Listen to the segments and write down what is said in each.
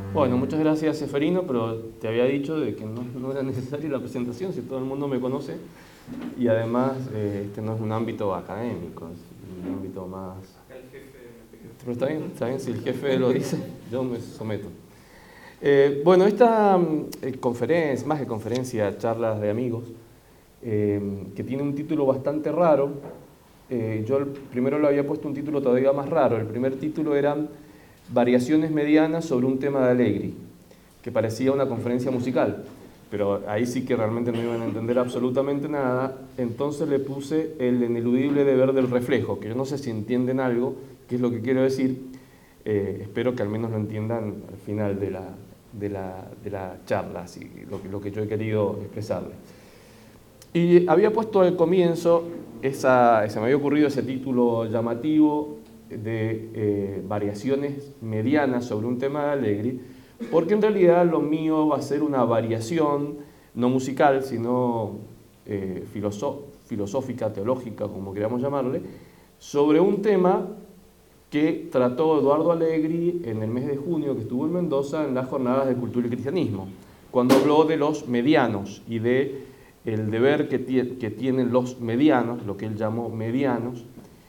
Bueno, muchas gracias, Seferino, pero te había dicho de que no era necesaria la presentación, si todo el mundo me conoce, y además este no es un ámbito académico, es un ámbito más... Acá el jefe Pero está bien, si el jefe lo dice, yo me someto. Bueno, esta conferencia, más que conferencia, charlas de amigos, que tiene un título bastante raro. Yo primero le había puesto un título todavía más raro. El primer título era Variaciones medianas sobre un tema de Allegri, que parecía una conferencia musical, pero ahí sí que realmente no iban a entender absolutamente nada. Entonces le puse el ineludible deber del reflejo, que yo no sé si entienden algo, qué es lo que quiero decir. Espero que al menos lo entiendan al final de la charla, así, lo que yo he querido expresarles. Y había puesto al comienzo, se me había ocurrido ese título llamativo de variaciones medianas sobre un tema de Allegri, porque en realidad lo mío va a ser una variación, no musical, sino filosófica, teológica, como queramos llamarle, sobre un tema que trató Eduardo Allegri en el mes de junio que estuvo en Mendoza en las Jornadas de Cultura y Cristianismo, cuando habló de los medianos y de el deber que tienen los medianos, lo que él llamó medianos,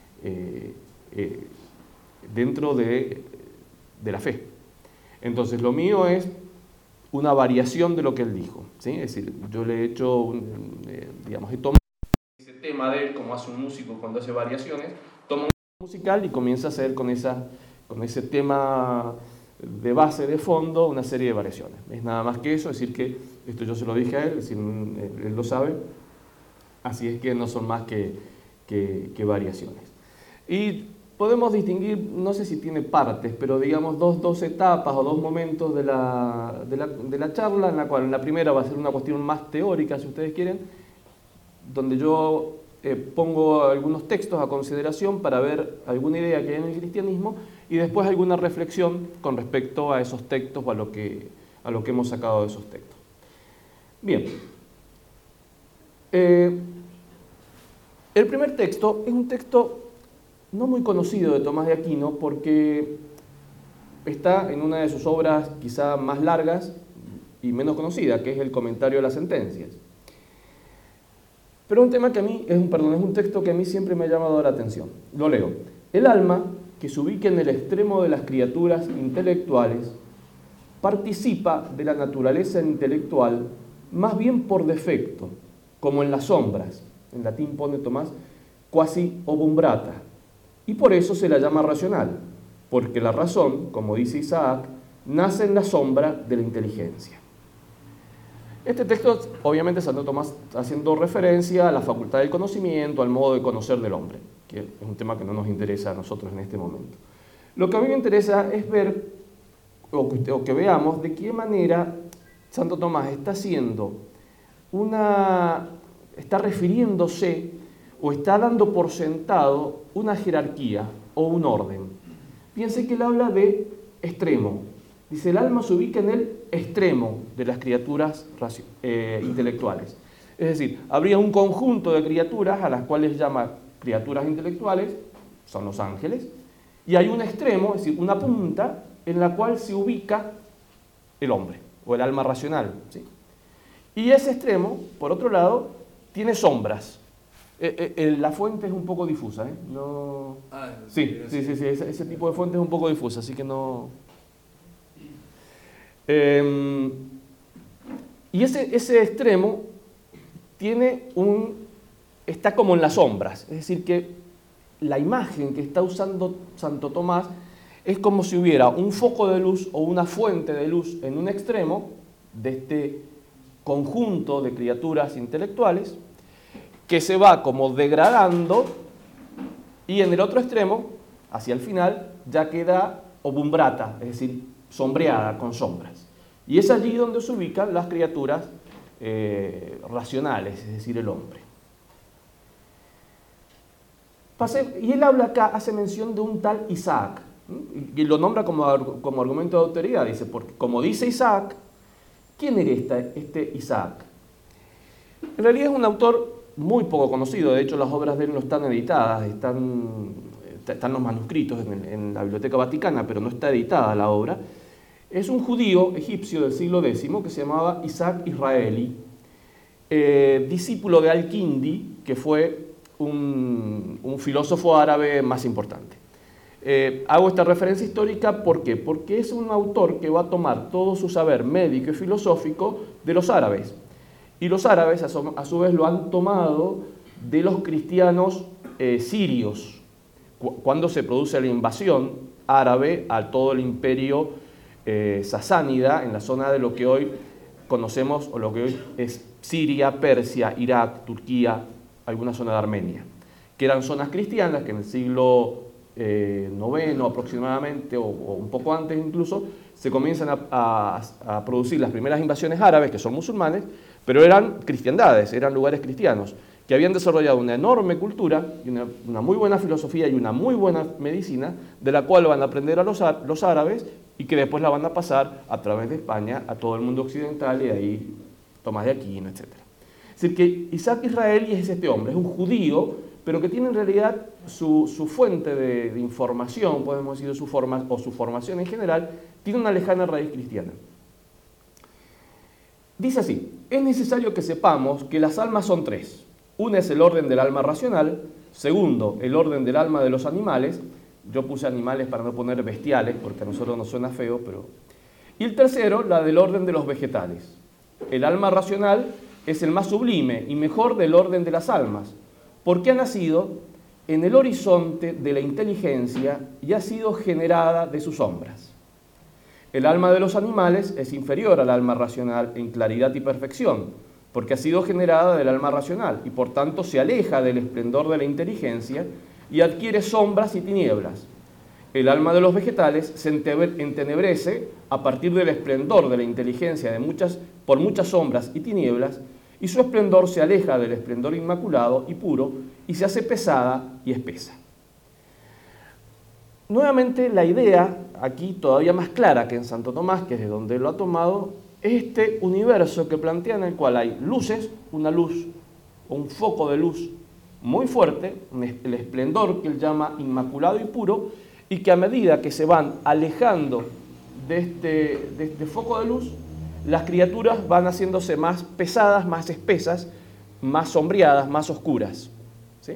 dentro de la fe. Entonces, lo mío es una variación de lo que él dijo, ¿sí? Es decir, yo le he hecho, digamos, he tomado ese tema de él, como hace un músico cuando hace variaciones, toma un musical y comienza a hacer con ese tema de base, de fondo, una serie de variaciones. Es nada más que eso, es decir que, esto yo se lo dije a él, es decir, él lo sabe, así es que no son más que variaciones. Y podemos distinguir, no sé si tiene partes, pero digamos dos etapas o dos momentos de la charla, en la cual en la primera va a ser una cuestión más teórica, si ustedes quieren, donde yo pongo algunos textos a consideración para ver alguna idea que hay en el cristianismo y después alguna reflexión con respecto a esos textos o a lo que hemos sacado de esos textos. Bien. El primer texto es un texto no muy conocido de Tomás de Aquino porque está en una de sus obras quizá más largas y menos conocida, que es el Comentario de las Sentencias. Pero un tema que a mí, es un texto que a mí siempre me ha llamado la atención. Lo leo. El alma, que se ubica en el extremo de las criaturas intelectuales, participa de la naturaleza intelectual más bien por defecto, como en las sombras. En latín pone Tomás, quasi obumbrata. Y por eso se la llama racional, porque la razón, como dice Isaac, nace en la sombra de la inteligencia. Este texto, obviamente, Santo Tomás haciendo referencia a la facultad del conocimiento, al modo de conocer del hombre, que es un tema que no nos interesa a nosotros en este momento. Lo que a mí me interesa es ver, o que veamos, de qué manera Santo Tomás está haciendo está refiriéndose o está dando por sentado una jerarquía o un orden. Piense que él habla de extremo. Dice, el alma se ubica en el extremo de las criaturas intelectuales. Es decir, habría un conjunto de criaturas a las cuales llama criaturas intelectuales, son los ángeles, y hay un extremo, es decir, una punta en la cual se ubica el hombre, o el alma racional, ¿sí? Y ese extremo, por otro lado, tiene sombras. La fuente es un poco difusa, ¿eh? No... Sí, ese tipo de fuente es un poco difusa, así que no... Y ese extremo está como en las sombras, es decir, que la imagen que está usando Santo Tomás es como si hubiera un foco de luz o una fuente de luz en un extremo de este conjunto de criaturas intelectuales que se va como degradando y en el otro extremo, hacia el final, ya queda obumbrata, es decir, sombreada con sombras. Y es allí donde se ubican las criaturas racionales, es decir, el hombre. Y él habla acá, hace mención de un tal Isaac, y lo nombra como argumento de autoridad, dice, porque como dice Isaac, ¿quién era este Isaac? En realidad es un autor muy poco conocido, de hecho las obras de él no están editadas, están los manuscritos en la Biblioteca Vaticana, pero no está editada la obra. Es un judío egipcio del siglo X que se llamaba Isaac Israeli, discípulo de Al-Kindi, que fue un filósofo árabe más importante. Hago esta referencia histórica, ¿por qué? Porque es un autor que va a tomar todo su saber médico y filosófico de los árabes. Y los árabes, a su vez, lo han tomado de los cristianos sirios, cuando se produce la invasión árabe a todo el imperio sasánida en la zona de lo que hoy conocemos, o lo que hoy es Siria, Persia, Irak, Turquía, alguna zona de Armenia, que eran zonas cristianas que en el siglo IX aproximadamente, o un poco antes incluso, se comienzan a producir las primeras invasiones árabes, que son musulmanes, pero eran cristiandades, eran lugares cristianos, que habían desarrollado una enorme cultura, y una muy buena filosofía y una muy buena medicina, de la cual van a aprender a los árabes y que después la van a pasar a través de España a todo el mundo occidental, y de ahí Tomás de Aquino, etc. Es decir, que Isaac Israeli es este hombre, es un judío, pero que tiene en realidad su fuente de información, podemos decir, su formación en general, tiene una lejana raíz cristiana. Dice así: es necesario que sepamos que las almas son tres. Una es el orden del alma racional, segundo, el orden del alma de los animales, yo puse animales para no poner bestiales, porque a nosotros nos suena feo, pero... Y el tercero, la del orden de los vegetales. El alma racional es el más sublime y mejor del orden de las almas, porque ha nacido en el horizonte de la inteligencia y ha sido generada de sus sombras. El alma de los animales es inferior al alma racional en claridad y perfección, porque ha sido generada del alma racional y por tanto se aleja del esplendor de la inteligencia y adquiere sombras y tinieblas. El alma de los vegetales se entenebrece a partir del esplendor de la inteligencia por muchas sombras y tinieblas, y su esplendor se aleja del esplendor inmaculado y puro y se hace pesada y espesa. Nuevamente, la idea, aquí todavía más clara que en Santo Tomás, que es de donde lo ha tomado, es este universo que plantea, en el cual hay luces, una luz, un foco de luz muy fuerte, el esplendor que él llama inmaculado y puro, y que a medida que se van alejando de este foco de luz, las criaturas van haciéndose más pesadas, más espesas, más sombreadas, más oscuras, ¿sí?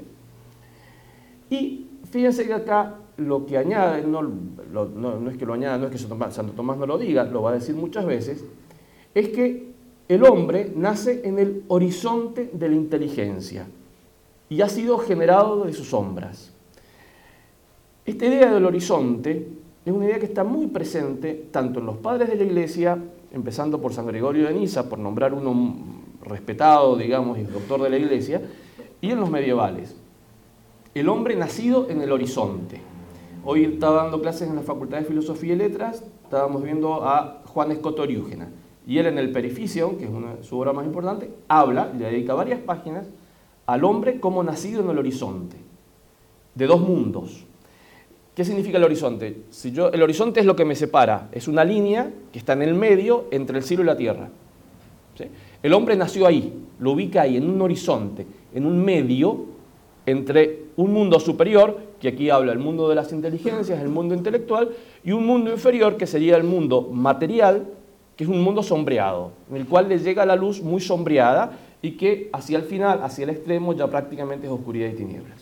Y fíjense que acá lo que añade, no es que lo añada, no es que Santo Tomás no lo diga, lo va a decir muchas veces, es que el hombre nace en el horizonte de la inteligencia y ha sido generado de sus sombras. Esta idea del horizonte es una idea que está muy presente tanto en los padres de la Iglesia, empezando por San Gregorio de Niza, por nombrar uno respetado, digamos, y doctor de la Iglesia, y en los medievales. El hombre nacido en el horizonte. Hoy estaba dando clases en la Facultad de Filosofía y Letras, estábamos viendo a Juan Escoto Oriúgena, y él en el Perificio, que es su obra más importante, habla, le dedica varias páginas, al hombre como nacido en el horizonte, de dos mundos. ¿Qué significa el horizonte? El horizonte es lo que me separa, es una línea que está en el medio entre el cielo y la tierra, ¿sí? El hombre nació ahí, lo ubica ahí, en un horizonte, en un medio entre un mundo superior, que aquí habla el mundo de las inteligencias, el mundo intelectual, y un mundo inferior, que sería el mundo material, que es un mundo sombreado, en el cual le llega la luz muy sombreada y que hacia el final, hacia el extremo, ya prácticamente es oscuridad y tinieblas.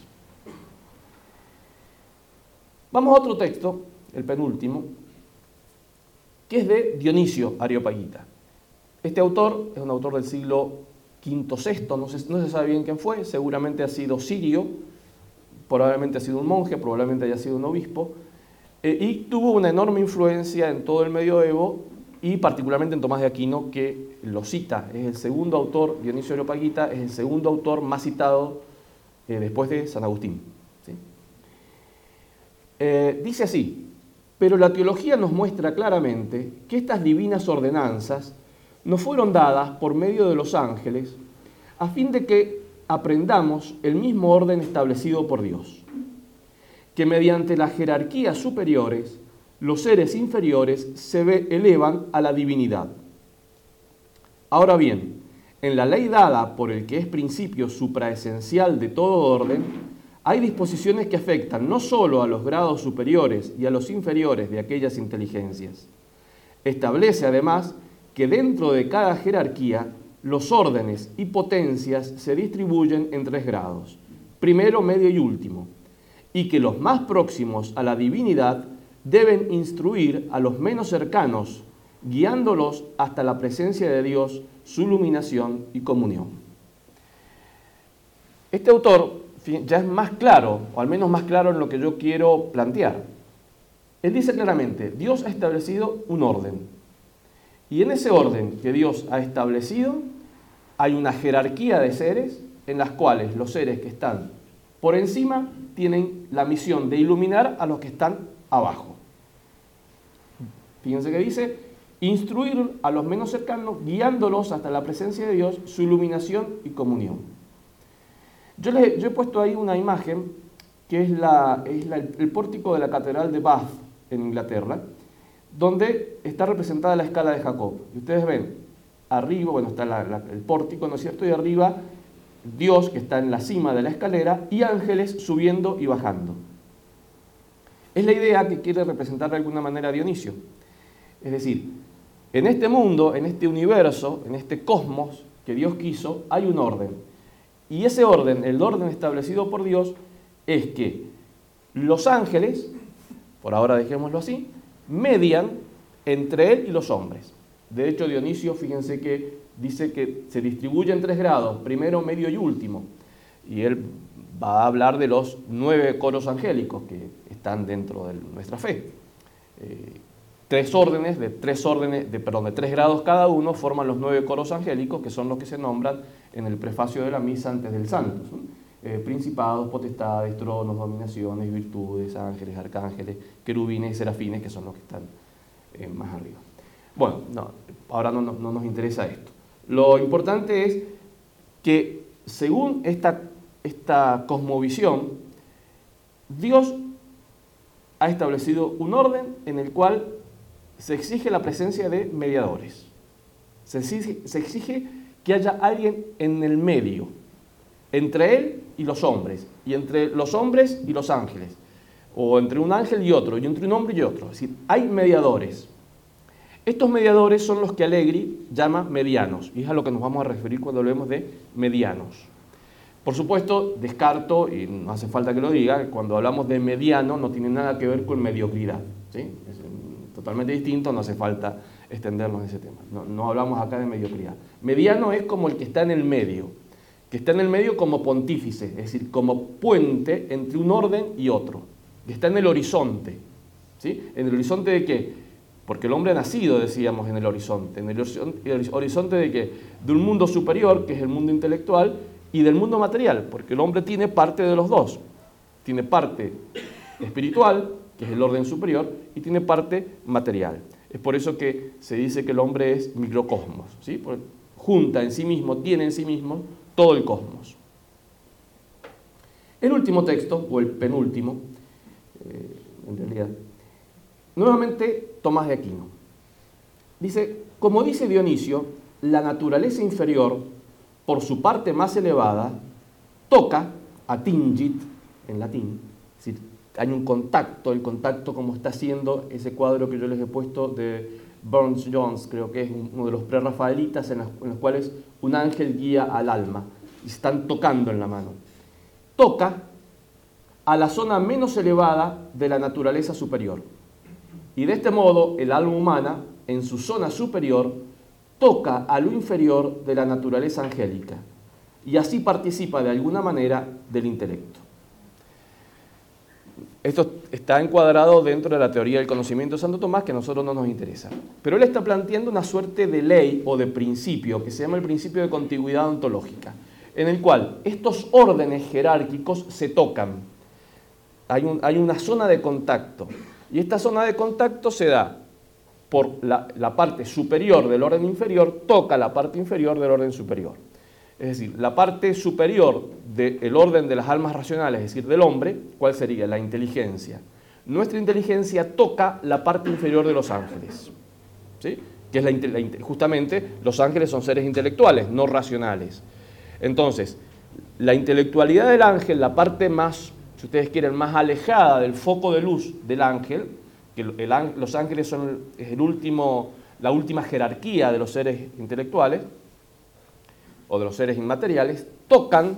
Vamos a otro texto, el penúltimo, que es de Dionisio Areopagita. Este autor es un autor del siglo V-VI, no se sabe bien quién fue, seguramente ha sido sirio, probablemente ha sido un monje, probablemente haya sido un obispo, y tuvo una enorme influencia en todo el medioevo, y particularmente en Tomás de Aquino, que lo cita. Es el segundo autor, Dionisio Areopagita, es el segundo autor más citado después de San Agustín, ¿sí? Dice así: pero la teología nos muestra claramente que estas divinas ordenanzas nos fueron dadas por medio de los ángeles a fin de que aprendamos el mismo orden establecido por Dios, que mediante las jerarquías superiores los seres inferiores se elevan a la divinidad. Ahora bien, en la ley dada por el que es principio supraesencial de todo orden, hay disposiciones que afectan no solo a los grados superiores y a los inferiores de aquellas inteligencias. Establece además que dentro de cada jerarquía los órdenes y potencias se distribuyen en 3 grados, primero, medio y último, y que los más próximos a la divinidad deben instruir a los menos cercanos, guiándolos hasta la presencia de Dios, su iluminación y comunión. Este autor ya es más claro, o al menos más claro en lo que yo quiero plantear. Él dice claramente, Dios ha establecido un orden. Y en ese orden que Dios ha establecido, hay una jerarquía de seres en las cuales los seres que están por encima tienen la misión de iluminar a los que están abajo. Fíjense que dice, instruir a los menos cercanos, guiándolos hasta la presencia de Dios, su iluminación y comunión. Yo he puesto ahí una imagen que es el pórtico de la Catedral de Bath en Inglaterra, donde está representada la escala de Jacob. Y ustedes ven, arriba, bueno, está el pórtico, ¿no es cierto? Y arriba, Dios, que está en la cima de la escalera, y ángeles subiendo y bajando. Es la idea que quiere representar de alguna manera Dionisio. Es decir, en este mundo, en este universo, en este cosmos que Dios quiso, hay un orden. Y ese orden, el orden establecido por Dios, es que los ángeles, por ahora dejémoslo así, median entre él y los hombres. De hecho, Dionisio, fíjense que dice que se distribuye en 3 grados, primero, medio y último. Y él va a hablar de los 9 coros angélicos que están dentro de nuestra fe. 3 grados cada uno forman los 9 coros angélicos, que son los que se nombran en el prefacio de la misa antes del Santos. Principados, potestades, tronos, dominaciones, virtudes, ángeles, arcángeles, querubines y serafines, que son los que están más arriba. Bueno, ahora no nos interesa esto. Lo importante es que según esta cosmovisión, Dios ha establecido un orden en el cual se exige la presencia de mediadores. Se exige que haya alguien en el medio, entre él y los hombres, y entre los hombres y los ángeles, o entre un ángel y otro, y entre un hombre y otro. Es decir, hay mediadores. Estos mediadores son los que Allegri llama medianos, y es a lo que nos vamos a referir cuando hablemos de medianos. Por supuesto, descarto, y no hace falta que lo diga, cuando hablamos de mediano no tiene nada que ver con mediocridad, ¿sí? Es totalmente distinto, no hace falta extendernos en ese tema. No hablamos acá de mediocridad. Mediano es como el que está en el medio, que está en el medio como pontífice, es decir, como puente entre un orden y otro, que está en el horizonte, ¿sí? ¿En el horizonte de qué? Porque el hombre ha nacido, decíamos, en el horizonte. ¿En el horizonte de qué? De un mundo superior, que es el mundo intelectual, y del mundo material, porque el hombre tiene parte de los dos. Tiene parte espiritual, que es el orden superior, y tiene parte material. Es por eso que se dice que el hombre es microcosmos, ¿sí? Porque junta en sí mismo, tiene en sí mismo todo el cosmos. El último texto, o el penúltimo, en realidad, nuevamente Tomás de Aquino. Dice, como dice Dionisio, la naturaleza inferior, por su parte más elevada, toca, atingit, en latín, es decir, hay un contacto, el contacto como está haciendo ese cuadro que yo les he puesto de Burns Jones, creo que es uno de los prerrafaelitas en los cuales un ángel guía al alma y se están tocando en la mano. Toca a la zona menos elevada de la naturaleza superior. Y de este modo el alma humana, en su zona superior, toca a lo inferior de la naturaleza angélica y así participa de alguna manera del intelecto. Esto está encuadrado dentro de la teoría del conocimiento de Santo Tomás, que a nosotros no nos interesa. Pero él está planteando una suerte de ley o de principio que se llama el principio de contigüidad ontológica, en el cual estos órdenes jerárquicos se tocan. Hay una zona de contacto y esta zona de contacto se da por la parte superior del orden inferior, toca la parte inferior del orden superior. Es decir, la parte superior del orden de las almas racionales, es decir, del hombre, ¿cuál sería? La inteligencia. Nuestra inteligencia toca la parte inferior de los ángeles, ¿sí? Que es justamente los ángeles son seres intelectuales, no racionales. Entonces, la intelectualidad del ángel, la parte más, si ustedes quieren, más alejada del foco de luz del ángel, que los ángeles son la última jerarquía de los seres intelectuales o de los seres inmateriales, tocan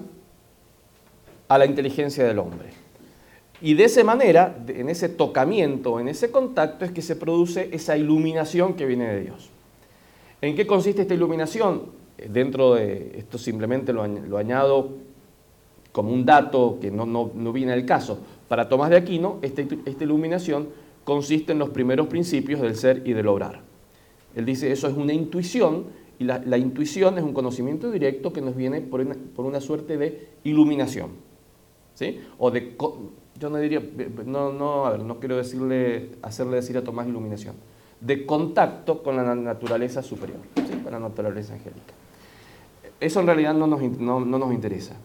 a la inteligencia del hombre. Y de esa manera, en ese tocamiento, en ese contacto, es que se produce esa iluminación que viene de Dios. ¿En qué consiste esta iluminación? Dentro de esto simplemente lo añado como un dato que no viene al caso. Para Tomás de Aquino, esta iluminación consiste en los primeros principios del ser y del obrar. Él dice, eso es una intuición, y la intuición es un conocimiento directo que nos viene por una suerte de iluminación. ¿Sí? O de, yo no diría, no quiero hacerle decir a Tomás iluminación, de contacto con la naturaleza superior, ¿sí? Con la naturaleza angélica. Eso en realidad no nos interesa.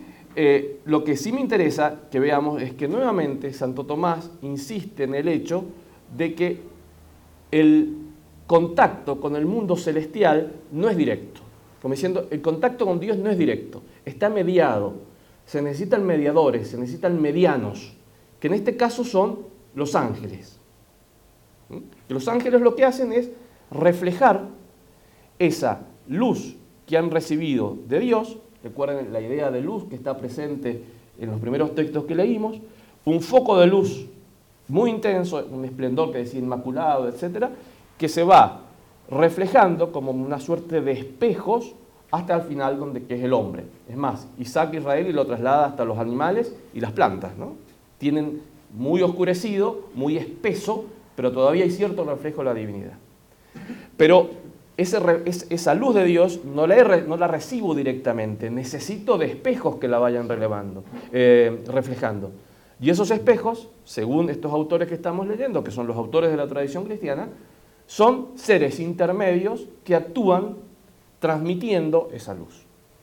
Lo que sí me interesa que veamos es que nuevamente Santo Tomás insiste en el hecho de que el contacto con el mundo celestial no es directo. Como diciendo, el contacto con Dios no es directo, está mediado. Se necesitan mediadores, se necesitan medianos, que en este caso son los ángeles. Que los ángeles lo que hacen es reflejar esa luz que han recibido de Dios. Recuerden la idea de luz que está presente en los primeros textos que leímos, un foco de luz muy intenso, un esplendor que decía inmaculado, etcétera, que se va reflejando como una suerte de espejos hasta el final que es el hombre. Es más, Isaac Israel lo traslada hasta los animales y las plantas, ¿no? Tienen muy oscurecido, muy espeso, pero todavía hay cierto reflejo de la divinidad. Pero esa luz de Dios no la recibo directamente, necesito de espejos que la vayan reflejando. Y esos espejos, según estos autores que estamos leyendo, que son los autores de la tradición cristiana, son seres intermedios que actúan transmitiendo esa luz.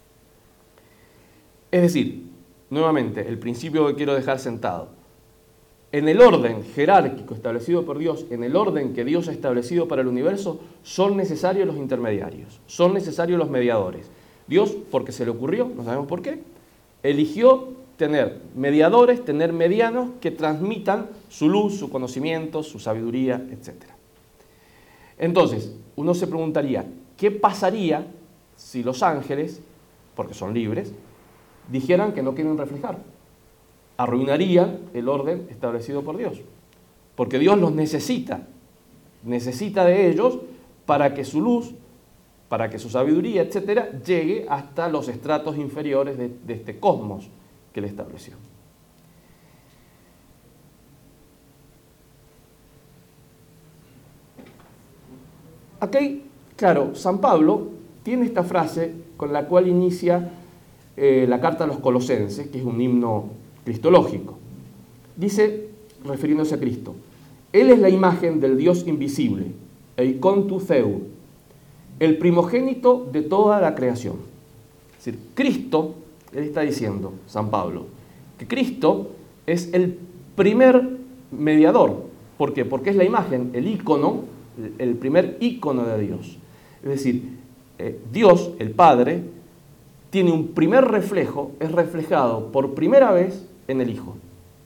Es decir, nuevamente, el principio que quiero dejar sentado. En el orden jerárquico establecido por Dios, en el orden que Dios ha establecido para el universo, son necesarios los intermediarios, son necesarios los mediadores. Dios, porque se le ocurrió, no sabemos por qué, eligió tener mediadores, tener medianos que transmitan su luz, su conocimiento, su sabiduría, etc. Entonces, uno se preguntaría, ¿qué pasaría si los ángeles, porque son libres, dijeran que no quieren reflejar? Arruinarían el orden establecido por Dios, porque Dios los necesita de ellos para que su luz, para que su sabiduría, etcétera, llegue hasta los estratos inferiores de este cosmos que Él estableció. Aquí, claro, San Pablo tiene esta frase con la cual inicia la carta a los Colosenses, que es un himno cristológico. Dice, refiriéndose a Cristo, Él es la imagen del Dios invisible, eikon tu Theu, el primogénito de toda la creación. Es decir, Cristo, él está diciendo, San Pablo, que Cristo es el primer mediador. ¿Por qué? Porque es la imagen, el ícono, el primer ícono de Dios. Es decir, Dios, el Padre, tiene un primer reflejo, es reflejado por primera vez en el Hijo,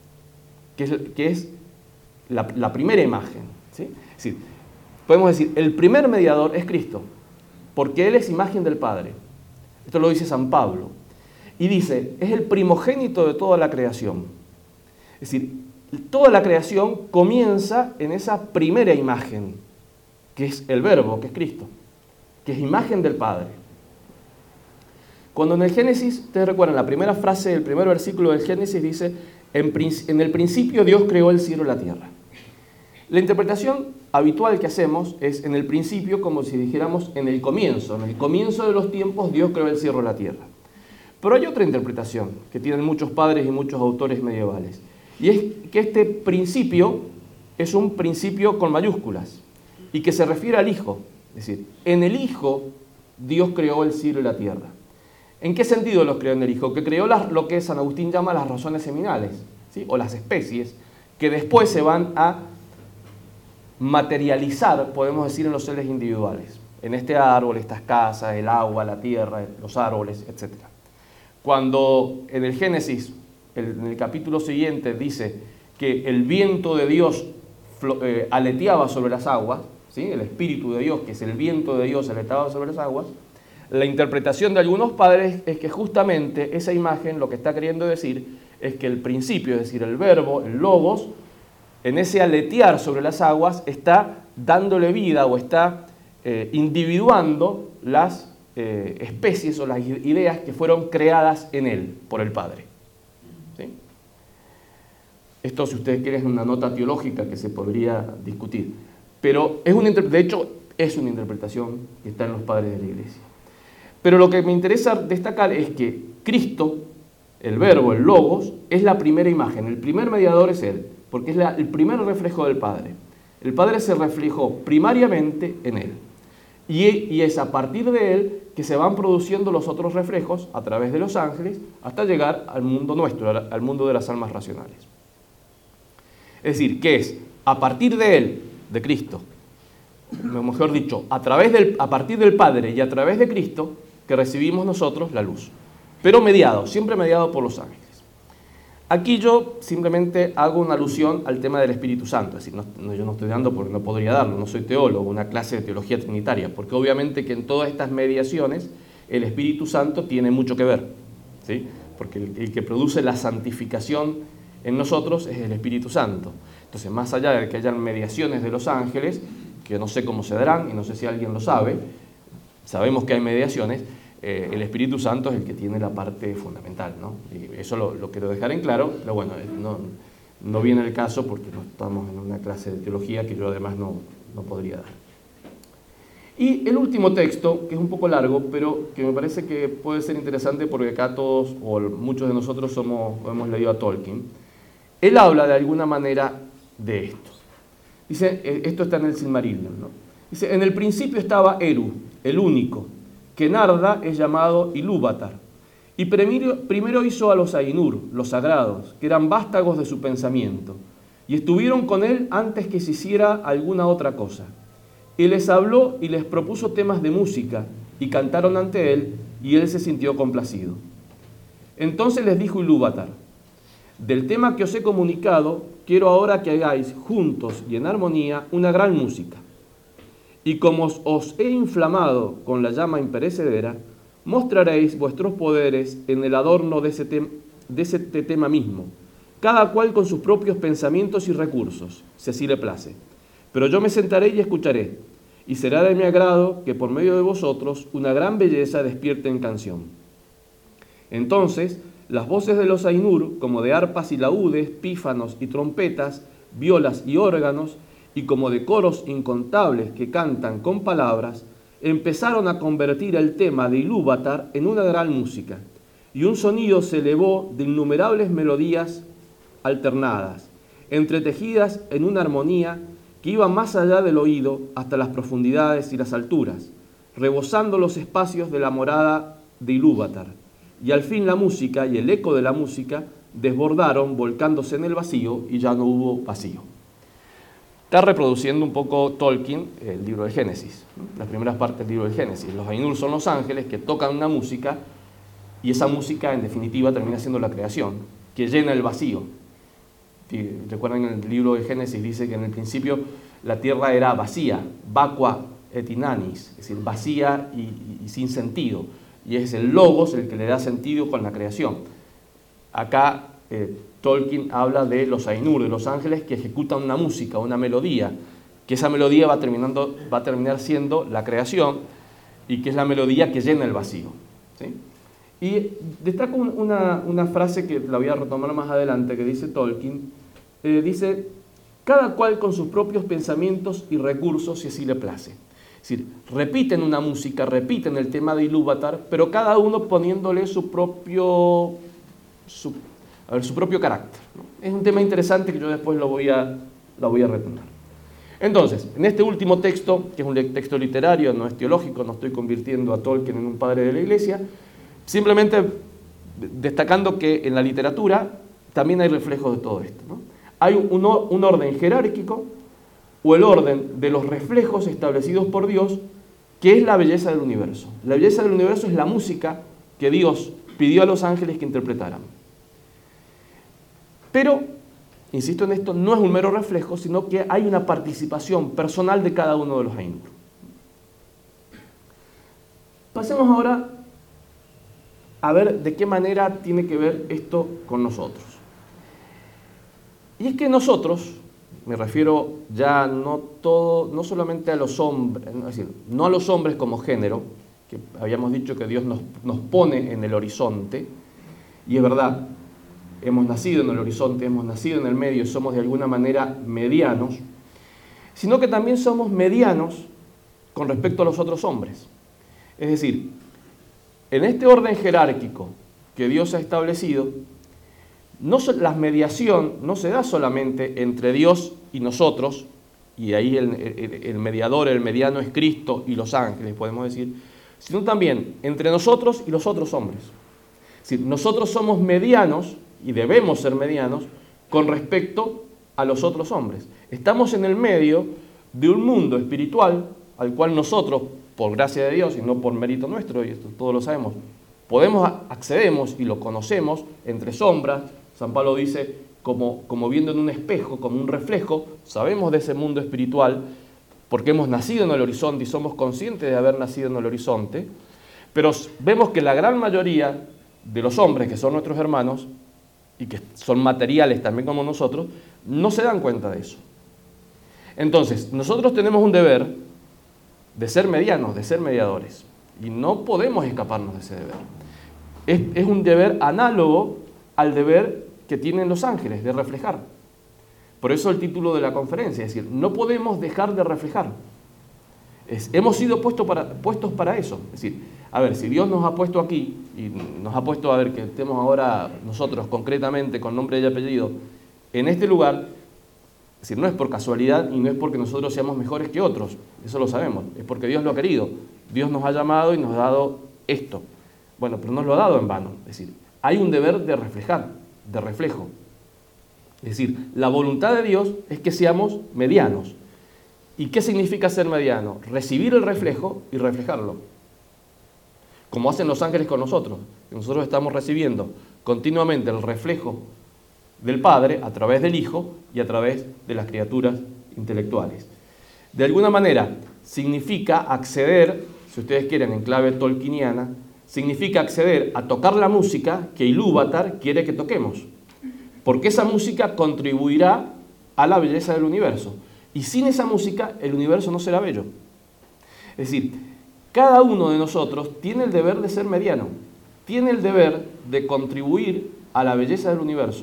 que es la primera imagen, ¿sí? Es decir, podemos decir, el primer mediador es Cristo, porque Él es imagen del Padre. Esto lo dice San Pablo. Y dice, es el primogénito de toda la creación. Es decir, toda la creación comienza en esa primera imagen, que es el Verbo, que es Cristo, que es imagen del Padre. Cuando en el Génesis, ustedes recuerdan, la primera frase del primer versículo del Génesis dice, en el principio Dios creó el cielo y la tierra. La interpretación habitual que hacemos es en el principio, como si dijéramos en el comienzo de los tiempos Dios creó el cielo y la tierra. Pero hay otra interpretación que tienen muchos padres y muchos autores medievales, y es que este principio es un principio con mayúsculas y que se refiere al Hijo. Es decir, en el Hijo Dios creó el cielo y la tierra. ¿En qué sentido los creó en el Hijo? Que creó lo que San Agustín llama las razones seminales, ¿sí? O las especies, que después se van a materializar, podemos decir, en los seres individuales. En este árbol, estas casas, el agua, la tierra, los árboles, etc. Cuando en el Génesis, en el capítulo siguiente, dice que el viento de Dios aleteaba sobre las aguas, ¿sí? El Espíritu de Dios, que es el viento de Dios, aleteaba sobre las aguas. La interpretación de algunos padres es que justamente esa imagen lo que está queriendo decir es que el principio, es decir, el verbo, el logos, en ese aletear sobre las aguas está dándole vida o está individuando las especies o las ideas que fueron creadas en él por el Padre. ¿Sí? Esto, si ustedes quieren, es una nota teológica que se podría discutir, pero de hecho es una interpretación que está en los padres de la Iglesia. Pero lo que me interesa destacar es que Cristo, el verbo, el logos, es la primera imagen, el primer mediador es él, porque es el primer reflejo del Padre. El Padre se reflejó primariamente en él. Y es a partir de él que se van produciendo los otros reflejos a través de los ángeles hasta llegar al mundo nuestro, al mundo de las almas racionales. Es decir, que es a partir de él, de Cristo, mejor dicho, a partir del Padre y a través de Cristo, que recibimos nosotros la luz. Pero siempre mediado por los ángeles. Aquí yo simplemente hago una alusión al tema del Espíritu Santo, es decir, yo no estoy dando porque no podría darlo, no soy teólogo, una clase de teología trinitaria, porque obviamente que en todas estas mediaciones el Espíritu Santo tiene mucho que ver, ¿sí? Porque el que produce la santificación en nosotros es el Espíritu Santo. Entonces, más allá de que hayan mediaciones de los ángeles, que no sé cómo se darán y no sé si alguien lo sabe, sabemos que hay mediaciones, el Espíritu Santo es el que tiene la parte fundamental, ¿no? Y eso lo quiero dejar en claro, pero bueno, no viene el caso porque no estamos en una clase de teología que yo además no podría dar. Y el último texto, que es un poco largo, pero que me parece que puede ser interesante porque acá todos, o muchos de nosotros hemos leído a Tolkien, él habla de alguna manera de esto. Dice, esto está en el Silmarillion, ¿no? Dice, en el principio estaba Eru, el único, que en Arda es llamado Ilúvatar, y primero hizo a los Ainur, los sagrados, que eran vástagos de su pensamiento, y estuvieron con él antes que se hiciera alguna otra cosa. Y les habló y les propuso temas de música, y cantaron ante él, y él se sintió complacido. Entonces les dijo Ilúvatar, del tema que os he comunicado, quiero ahora que hagáis juntos y en armonía una gran música. Y como os he inflamado con la llama imperecedera, mostraréis vuestros poderes en el adorno de este tema mismo, cada cual con sus propios pensamientos y recursos, si así le place. Pero yo me sentaré y escucharé, y será de mi agrado que por medio de vosotros una gran belleza despierte en canción. Entonces, las voces de los Ainur, como de arpas y laúdes, pífanos y trompetas, violas y órganos, y como de coros incontables que cantan con palabras, empezaron a convertir el tema de Ilúvatar en una gran música, y un sonido se elevó de innumerables melodías alternadas, entretejidas en una armonía que iba más allá del oído hasta las profundidades y las alturas, rebosando los espacios de la morada de Ilúvatar, y al fin la música y el eco de la música desbordaron volcándose en el vacío y ya no hubo vacío. Está reproduciendo un poco Tolkien el libro de Génesis, ¿no? Las primeras partes del libro de Génesis. Los Ainur son los ángeles que tocan una música y esa música en definitiva termina siendo la creación, que llena el vacío. Recuerdan en el libro de Génesis dice que en el principio la tierra era vacía, vacua et inanis, es decir, vacía y sin sentido. Y es el logos el que le da sentido con la creación. Acá Tolkien habla de los Ainur, de los ángeles que ejecutan una música, una melodía, que esa melodía va a terminar siendo la creación y que es la melodía que llena el vacío, ¿sí? Y destaco una frase que la voy a retomar más adelante, que dice Tolkien, dice, cada cual con sus propios pensamientos y recursos si así le place. Es decir, repiten una música, repiten el tema de Ilúvatar, pero cada uno poniéndole su propio carácter, ¿no? Es un tema interesante que yo después lo voy a retomar. Entonces, en este último texto, que es un texto literario, no es teológico, no estoy convirtiendo a Tolkien en un padre de la Iglesia, simplemente destacando que en la literatura también hay reflejos de todo esto, ¿no? Hay un orden jerárquico o el orden de los reflejos establecidos por Dios, que es la belleza del universo. La belleza del universo es la música que Dios pidió a los ángeles que interpretaran. Pero insisto en esto, no es un mero reflejo, sino que hay una participación personal de cada uno de los Ainur. Pasemos ahora a ver de qué manera tiene que ver esto con nosotros. Y es que nosotros, me refiero ya no solamente a los hombres, es decir, no a los hombres como género, que habíamos dicho que Dios nos pone en el horizonte, y es verdad, hemos nacido en el horizonte, hemos nacido en el medio, somos de alguna manera medianos, sino que también somos medianos con respecto a los otros hombres. Es decir, en este orden jerárquico que Dios ha establecido, la mediación no se da solamente entre Dios y nosotros, y ahí el mediador, el mediano es Cristo y los ángeles, podemos decir, sino también entre nosotros y los otros hombres. Es decir, nosotros somos medianos, y debemos ser medianos, con respecto a los otros hombres. Estamos en el medio de un mundo espiritual al cual nosotros, por gracia de Dios y no por mérito nuestro, y esto todos lo sabemos, accedemos y lo conocemos entre sombras. San Pablo dice, como viendo en un espejo, como un reflejo, sabemos de ese mundo espiritual porque hemos nacido en el horizonte y somos conscientes de haber nacido en el horizonte, pero vemos que la gran mayoría de los hombres que son nuestros hermanos y que son materiales también como nosotros, no se dan cuenta de eso. Entonces, nosotros tenemos un deber de ser medianos, de ser mediadores, y no podemos escaparnos de ese deber. Es un deber análogo al deber que tienen los ángeles, de reflejar. Por eso el título de la conferencia, es decir, no podemos dejar de reflejar. Hemos sido puestos para eso. Es decir, a ver, si Dios nos ha puesto aquí, y nos ha puesto, a ver, que estemos ahora nosotros concretamente, con nombre y apellido, en este lugar, es decir, no es por casualidad y no es porque nosotros seamos mejores que otros, eso lo sabemos, es porque Dios lo ha querido. Dios nos ha llamado y nos ha dado esto. Bueno, pero no nos lo ha dado en vano. Es decir, hay un deber de reflejar, de reflejo. Es decir, la voluntad de Dios es que seamos medianos. ¿Y qué significa ser mediano? Recibir el reflejo y reflejarlo. Como hacen los ángeles con nosotros. Nosotros estamos recibiendo continuamente el reflejo del Padre a través del Hijo y a través de las criaturas intelectuales. De alguna manera, significa acceder, si ustedes quieren en clave tolkieniana, significa acceder a tocar la música que Ilúvatar quiere que toquemos. Porque esa música contribuirá a la belleza del universo. Y sin esa música, el universo no será bello. Es decir, cada uno de nosotros tiene el deber de ser mediano. Tiene el deber de contribuir a la belleza del universo.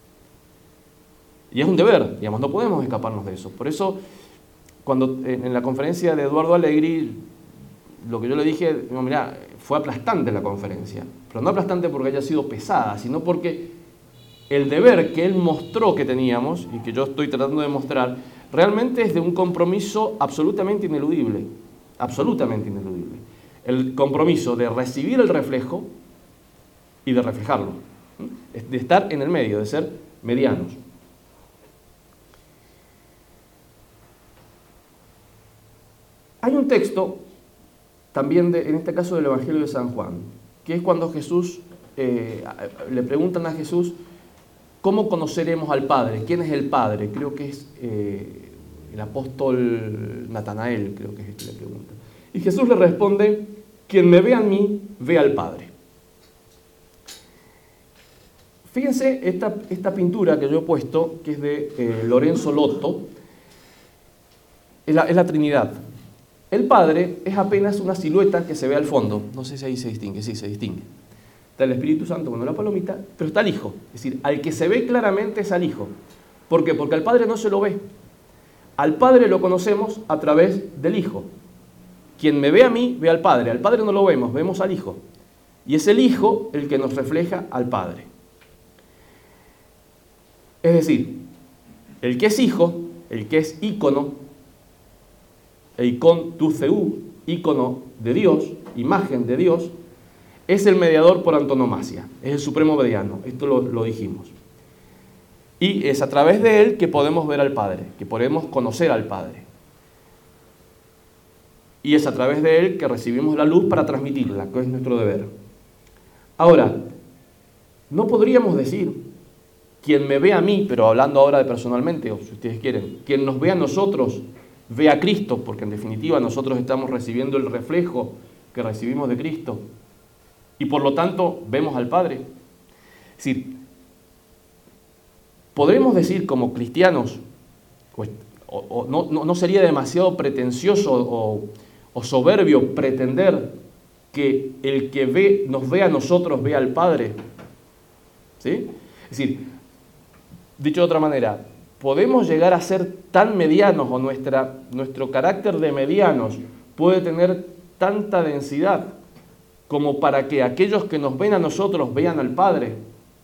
Y es un deber, digamos, no podemos escaparnos de eso. Por eso, cuando en la conferencia de Eduardo Allegri, lo que yo le dije, mirá, fue aplastante la conferencia. Pero no aplastante porque haya sido pesada, sino porque el deber que él mostró que teníamos, y que yo estoy tratando de mostrar, realmente es de un compromiso absolutamente ineludible. Absolutamente ineludible. El compromiso de recibir el reflejo y de reflejarlo. De estar en el medio, de ser medianos. Hay un texto, también en este caso del Evangelio de San Juan, que es cuando Jesús, le preguntan a Jesús, ¿cómo conoceremos al Padre? ¿Quién es el Padre? Creo que es el apóstol Natanael, creo que es el que le pregunta. Y Jesús le responde, quien me ve a mí, ve al Padre. Fíjense esta pintura que yo he puesto, que es de Lorenzo Lotto, es la Trinidad. El Padre es apenas una silueta que se ve al fondo. No sé si ahí se distingue, sí, se distingue. Está el Espíritu Santo con la palomita, pero está el Hijo. Es decir, al que se ve claramente es al Hijo. ¿Por qué? Porque al Padre no se lo ve. Al Padre lo conocemos a través del Hijo. Quien me ve a mí, ve al Padre. Al Padre no lo vemos, vemos al Hijo. Y es el Hijo el que nos refleja al Padre. Es decir, el que es Hijo, el que es ícono, eikon tu theou, ícono de Dios, imagen de Dios, es el mediador por antonomasia, es el supremo mediano, esto lo dijimos. Y es a través de él que podemos ver al Padre, que podemos conocer al Padre. Y es a través de él que recibimos la luz para transmitirla, que es nuestro deber. Ahora, no podríamos decir quien me ve a mí, pero hablando ahora de personalmente, o si ustedes quieren, quien nos ve a nosotros, ve a Cristo, porque en definitiva nosotros estamos recibiendo el reflejo que recibimos de Cristo, y por lo tanto vemos al Padre. Es decir, podremos decir como cristianos, no sería demasiado pretencioso o soberbio pretender que el que nos ve a nosotros ve al Padre. ¿Sí? Es decir, dicho de otra manera, podemos llegar a ser tan medianos, o nuestro carácter de medianos puede tener tanta densidad como para que aquellos que nos ven a nosotros vean al Padre.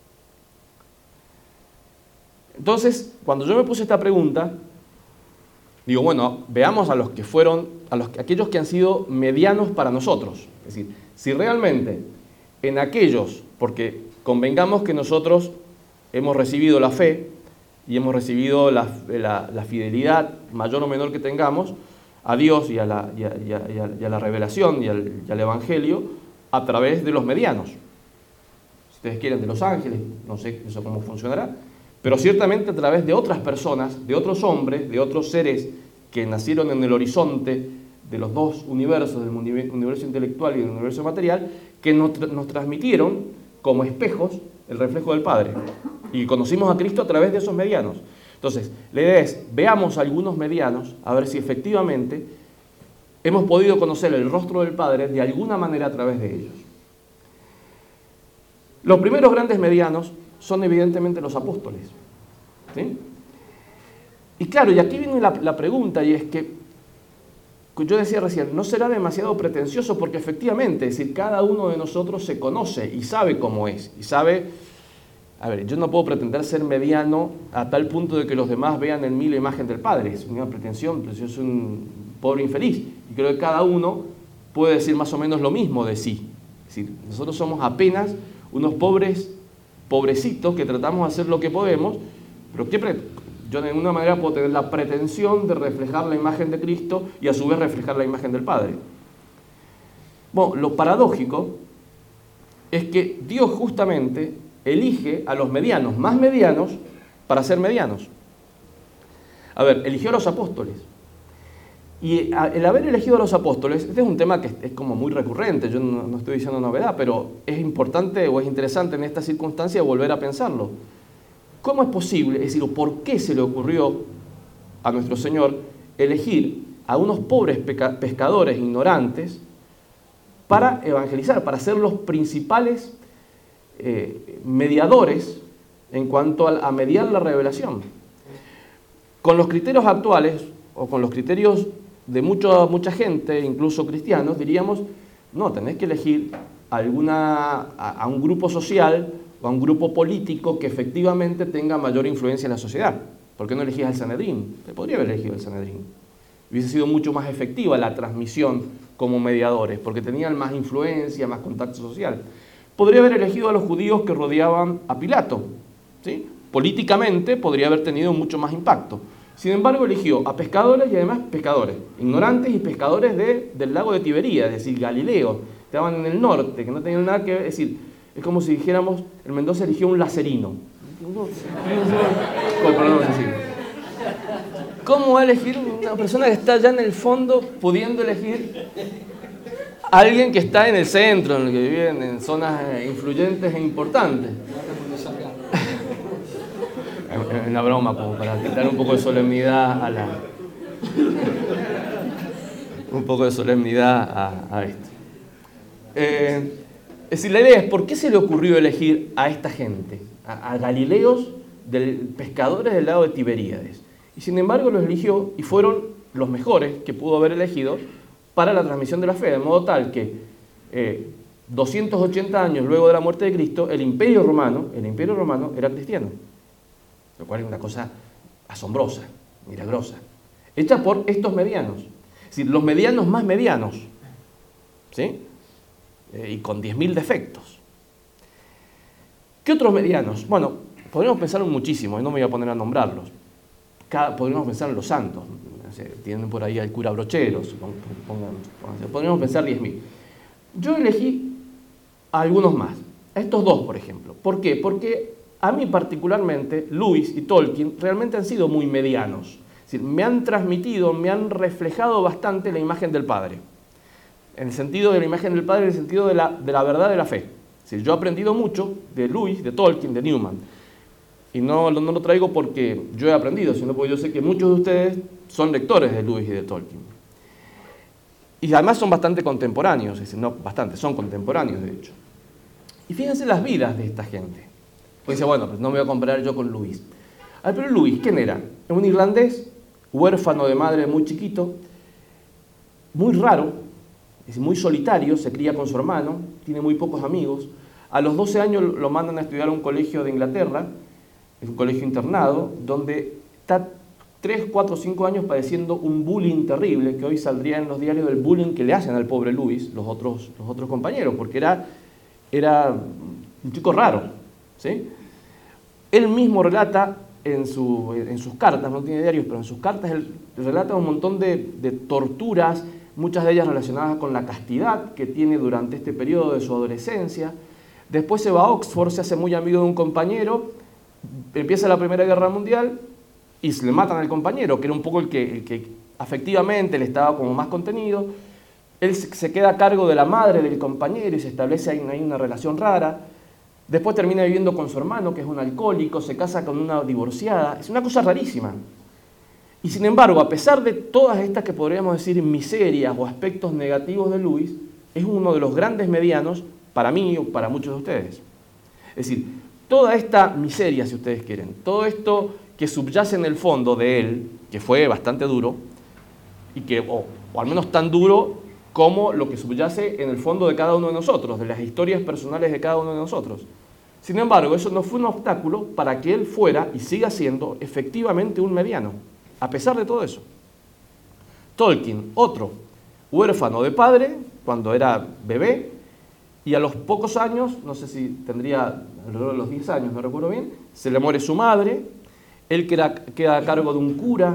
Entonces, cuando yo me puse esta pregunta, digo, bueno, veamos a los que fueron, aquellos que han sido medianos para nosotros. Es decir, si realmente en aquellos, porque convengamos que nosotros hemos recibido la fe y hemos recibido la fidelidad, mayor o menor que tengamos, a Dios y a la revelación y al Evangelio a través de los medianos. Si ustedes quieren, de los ángeles, no sé eso cómo funcionará, pero ciertamente a través de otras personas, de otros hombres, de otros seres que nacieron en el horizonte de los dos universos, del universo intelectual y del universo material, que nos transmitieron como espejos el reflejo del Padre. Y conocimos a Cristo a través de esos medianos. Entonces, la idea es, veamos algunos medianos, a ver si efectivamente hemos podido conocer el rostro del Padre de alguna manera a través de ellos. Los primeros grandes medianos son evidentemente los apóstoles. ¿Sí? Y claro, y aquí viene la pregunta, y es que yo decía recién, no será demasiado pretencioso porque efectivamente, es decir, cada uno de nosotros se conoce y sabe cómo es, y sabe, a ver, yo no puedo pretender ser mediano a tal punto de que los demás vean en mí la imagen del Padre, es una pretensión, pues yo soy un pobre infeliz, y creo que cada uno puede decir más o menos lo mismo de sí. Es decir, nosotros somos apenas unos pobrecitos que tratamos de hacer lo que podemos, pero yo de alguna manera puedo tener la pretensión de reflejar la imagen de Cristo y a su vez reflejar la imagen del Padre. Bueno, lo paradójico es que Dios justamente elige a los medianos, más medianos, para ser medianos. A ver, eligió a los apóstoles. Y el haber elegido a los apóstoles, este es un tema que es como muy recurrente, yo no estoy diciendo novedad, pero es importante o es interesante en esta circunstancia volver a pensarlo. ¿Cómo es posible, es decir, por qué se le ocurrió a nuestro Señor elegir a unos pobres pescadores ignorantes para evangelizar, para ser los principales mediadores en cuanto a mediar la revelación? Con los criterios actuales, o con los criterios de mucha gente, incluso cristianos, diríamos, no, tenés que elegir a un grupo social o a un grupo político que efectivamente tenga mayor influencia en la sociedad. ¿Por qué no elegías al Sanedrín? Se podría haber elegido al Sanedrín. Hubiese sido mucho más efectiva la transmisión como mediadores, porque tenían más influencia, más contacto social. Podría haber elegido a los judíos que rodeaban a Pilato, ¿sí? Políticamente podría haber tenido mucho más impacto. Sin embargo, eligió a pescadores y además pescadores, ignorantes y pescadores del lago de Tiberíades, es decir, Galileo, estaban en el norte, que no tenían nada que ver, es decir, es como si dijéramos, el Mendoza eligió un lacerino. ¿Cómo va a elegir una persona que está allá en el fondo, pudiendo elegir a alguien que está en el centro, en el que viven en zonas influyentes e importantes? Es una broma, como para quitar un poco de solemnidad a esto. Es decir, la idea es, ¿por qué se le ocurrió elegir a esta gente? A Galileos, pescadores del lago de Tiberíades. Y sin embargo los eligió y fueron los mejores que pudo haber elegido para la transmisión de la fe, de modo tal que 280 años luego de la muerte de Cristo, el Imperio Romano era cristiano. Lo cual es una cosa asombrosa, milagrosa, hecha por estos medianos. Es decir, los medianos más medianos, ¿sí? Y con 10.000 defectos. ¿Qué otros medianos? Bueno, podríamos pensar en muchísimos, y no me voy a poner a nombrarlos. Podríamos pensar en los santos, no sé, tienen por ahí al cura Brocheros, podríamos pensar 10.000. Yo elegí a algunos más, a estos dos, por ejemplo. ¿Por qué? Porque a mí particularmente, Lewis y Tolkien realmente han sido muy medianos. Es decir, me han transmitido, me han reflejado bastante la imagen del Padre. En el sentido de la imagen del Padre, en el sentido de la verdad de la fe. Es decir, yo he aprendido mucho de Lewis, de Tolkien, de Newman. Y no lo traigo porque yo he aprendido, sino porque yo sé que muchos de ustedes son lectores de Lewis y de Tolkien. Y además son bastante contemporáneos, es decir, no bastante, son contemporáneos de hecho. Y fíjense las vidas de esta gente. Pues dice, bueno, pues no me voy a comparar yo con Lewis. Pero Lewis, ¿quién era? Es un irlandés, huérfano de madre muy chiquito, muy raro, es muy solitario, se cría con su hermano, tiene muy pocos amigos. A los 12 años lo mandan a estudiar a un colegio de Inglaterra, es un colegio internado, donde está 3, 4, 5 años padeciendo un bullying terrible, que hoy saldría en los diarios del bullying que le hacen al pobre Lewis, los otros compañeros, porque era un chico raro, ¿sí? Él mismo relata en sus cartas, no tiene diarios, pero en sus cartas él relata un montón de torturas, muchas de ellas relacionadas con la castidad que tiene durante este periodo de su adolescencia. Después se va a Oxford, se hace muy amigo de un compañero, empieza la Primera Guerra Mundial y se le matan al compañero, que era un poco el que afectivamente le estaba como más contenido. Él se queda a cargo de la madre del compañero y se establece ahí una relación rara. Después termina viviendo con su hermano, que es un alcohólico, se casa con una divorciada. Es una cosa rarísima. Y sin embargo, a pesar de todas estas que podríamos decir miserias o aspectos negativos de Lewis, es uno de los grandes medianos para mí o para muchos de ustedes. Es decir, toda esta miseria, si ustedes quieren, todo esto que subyace en el fondo de él, que fue bastante duro, y que, o al menos tan duro como lo que subyace en el fondo de cada uno de nosotros, de las historias personales de cada uno de nosotros. Sin embargo, eso no fue un obstáculo para que él fuera y siga siendo efectivamente un mediano, a pesar de todo eso. Tolkien, otro, huérfano de padre cuando era bebé, y a los pocos años, no sé si tendría alrededor de los 10 años, no recuerdo bien, se le muere su madre, él queda a cargo de un cura,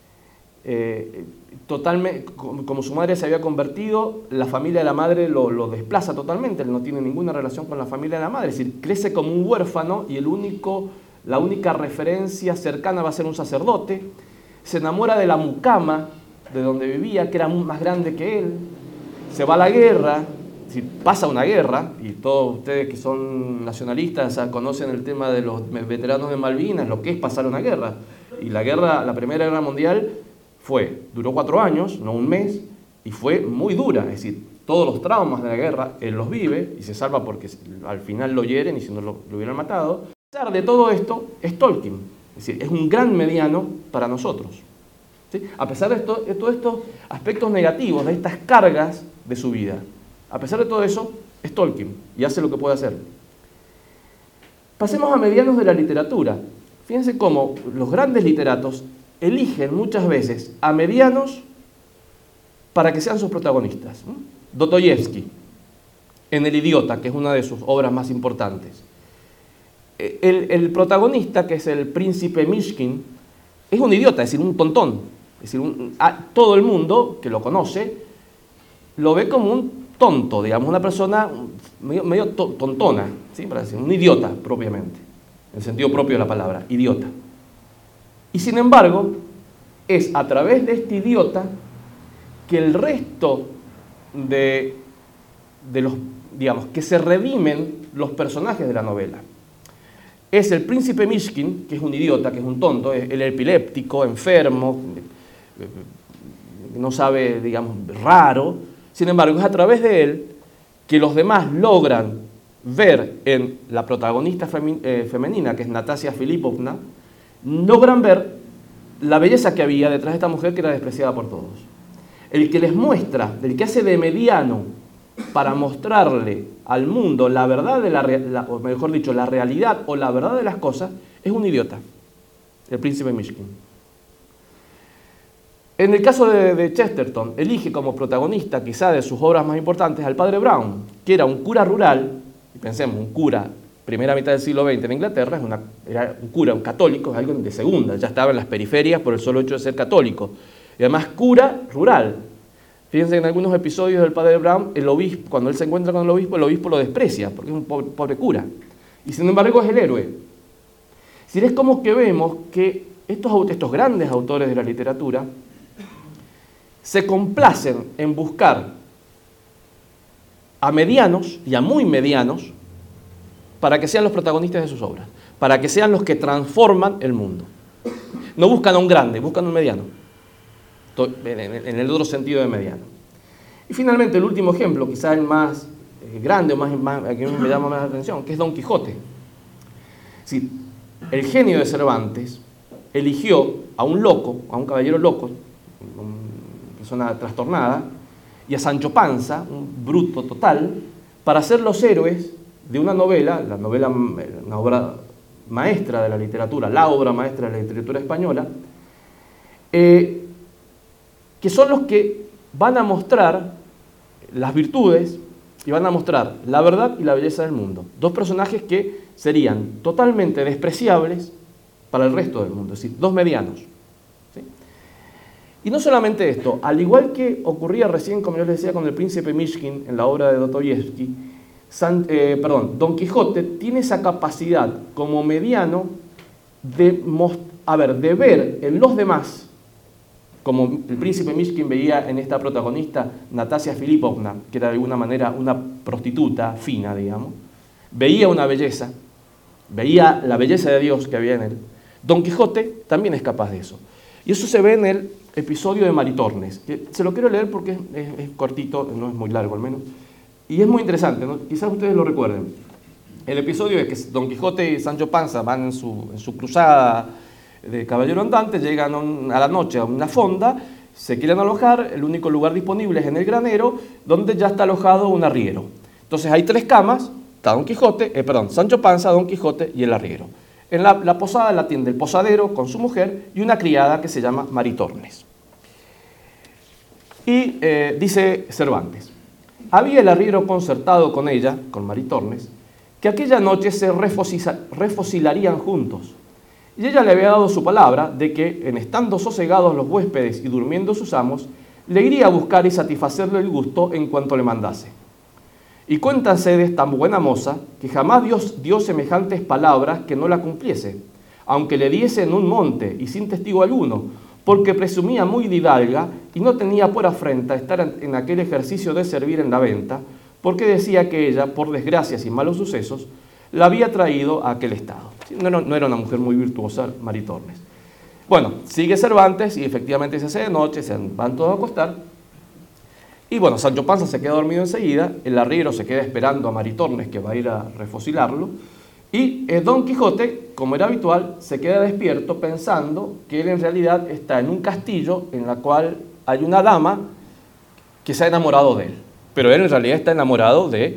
totalmente, como su madre se había convertido, la familia de la madre lo desplaza totalmente, él no tiene ninguna relación con la familia de la madre, es decir, crece como un huérfano y la única referencia cercana va a ser un sacerdote, se enamora de la mucama de donde vivía, que era más grande que él, se va a la guerra, es decir, pasa una guerra, y todos ustedes que son nacionalistas conocen el tema de los veteranos de Malvinas, lo que es pasar una guerra, y la Primera Guerra Mundial duró 4 años, no un mes, y fue muy dura, es decir, todos los traumas de la guerra, él los vive y se salva porque al final lo hieren y si no lo hubieran matado. A pesar de todo esto, es Tolkien, es decir, es un gran mediano para nosotros. ¿Sí? A pesar de todos estos aspectos negativos, de estas cargas de su vida, a pesar de todo eso, es Tolkien y hace lo que puede hacer. Pasemos a medianos de la literatura. Fíjense cómo los grandes literatos eligen muchas veces a medianos para que sean sus protagonistas. Dostoyevsky, en El Idiota, que es una de sus obras más importantes. El protagonista, que es el príncipe Mishkin, es un idiota, es decir, un tontón. Es decir, todo el mundo que lo conoce lo ve como un tonto, digamos, una persona medio tontona, ¿sí? Para decir, un idiota propiamente, en el sentido propio de la palabra, idiota. Y sin embargo, es a través de este idiota que el resto de los, digamos, que se redimen los personajes de la novela. Es el príncipe Mishkin, que es un idiota, que es un tonto, el epiléptico, enfermo, no sabe, digamos, raro. Sin embargo, es a través de él que los demás logran ver en la protagonista femenina, que es Natasia Filipovna, logran ver la belleza que había detrás de esta mujer que era despreciada por todos. El que les muestra, el que hace de mediano para mostrarle al mundo la verdad o mejor dicho, la realidad o la verdad de las cosas, es un idiota, el príncipe Mishkin. En el caso de Chesterton, elige como protagonista, quizá de sus obras más importantes, al padre Brown, que era un cura rural, y pensemos, un cura, primera mitad del siglo XX en Inglaterra, era un cura, un católico, es algo de segunda, ya estaba en las periferias por el solo hecho de ser católico. Y además cura rural. Fíjense en algunos episodios del padre Brown, el obispo, cuando él se encuentra con el obispo lo desprecia, porque es un pobre cura. Y sin embargo es el héroe. Es decir, es como que vemos que estos grandes autores de la literatura se complacen en buscar a medianos y a muy medianos para que sean los protagonistas de sus obras, para que sean los que transforman el mundo. No buscan a un grande, buscan a un mediano, en el otro sentido de mediano. Y finalmente el último ejemplo, quizás el más grande, el que me llama más la atención, que es Don Quijote. Es decir, el genio de Cervantes eligió a un loco, a un caballero loco, una persona trastornada, y a Sancho Panza, un bruto total, para ser los héroes de una novela, una obra maestra de la literatura, la obra maestra de la literatura española, que son los que van a mostrar las virtudes y van a mostrar la verdad y la belleza del mundo. Dos personajes que serían totalmente despreciables para el resto del mundo, es decir, dos medianos. ¿Sí? Y no solamente esto, al igual que ocurría recién, como yo les decía, con el príncipe Mishkin en la obra de Dostoyevsky, Don Quijote tiene esa capacidad como mediano de ver en los demás, como el príncipe Mishkin veía en esta protagonista Natasia Filipovna, que era de alguna manera una prostituta fina, digamos, veía una belleza, veía la belleza de Dios que había en él. Don Quijote también es capaz de eso. Y eso se ve en el episodio de Maritornes, que se lo quiero leer porque es cortito, no es muy largo al menos, y es muy interesante, ¿no? Quizás ustedes lo recuerden. El episodio es que Don Quijote y Sancho Panza van en su cruzada de caballero andante, llegan a la noche a una fonda, se quieren alojar, el único lugar disponible es en el granero, donde ya está alojado un arriero. Entonces hay 3 camas, está Sancho Panza, Don Quijote y el arriero. En la posada la atiende el posadero con su mujer y una criada que se llama Maritornes. Y dice Cervantes: había el arriero concertado con ella, con Maritornes, que aquella noche se refocilarían juntos. Y ella le había dado su palabra de que, en estando sosegados los huéspedes y durmiendo sus amos, le iría a buscar y satisfacerle el gusto en cuanto le mandase. Y cuéntase de esta buena moza que jamás Dios dio semejantes palabras que no la cumpliese, aunque le diese en un monte y sin testigo alguno, porque presumía muy de hidalga y no tenía por afrenta estar en aquel ejercicio de servir en la venta, porque decía que ella, por desgracias y malos sucesos, la había traído a aquel estado. No era una mujer muy virtuosa, Maritornes. Bueno, sigue Cervantes y efectivamente se hace de noche, se van todos a acostar. Y bueno, Sancho Panza se queda dormido enseguida, el arriero se queda esperando a Maritornes, que va a ir a refocilarlo, y Don Quijote, como era habitual, se queda despierto pensando que él en realidad está en un castillo en la cual hay una dama que se ha enamorado de él, pero él en realidad está enamorado de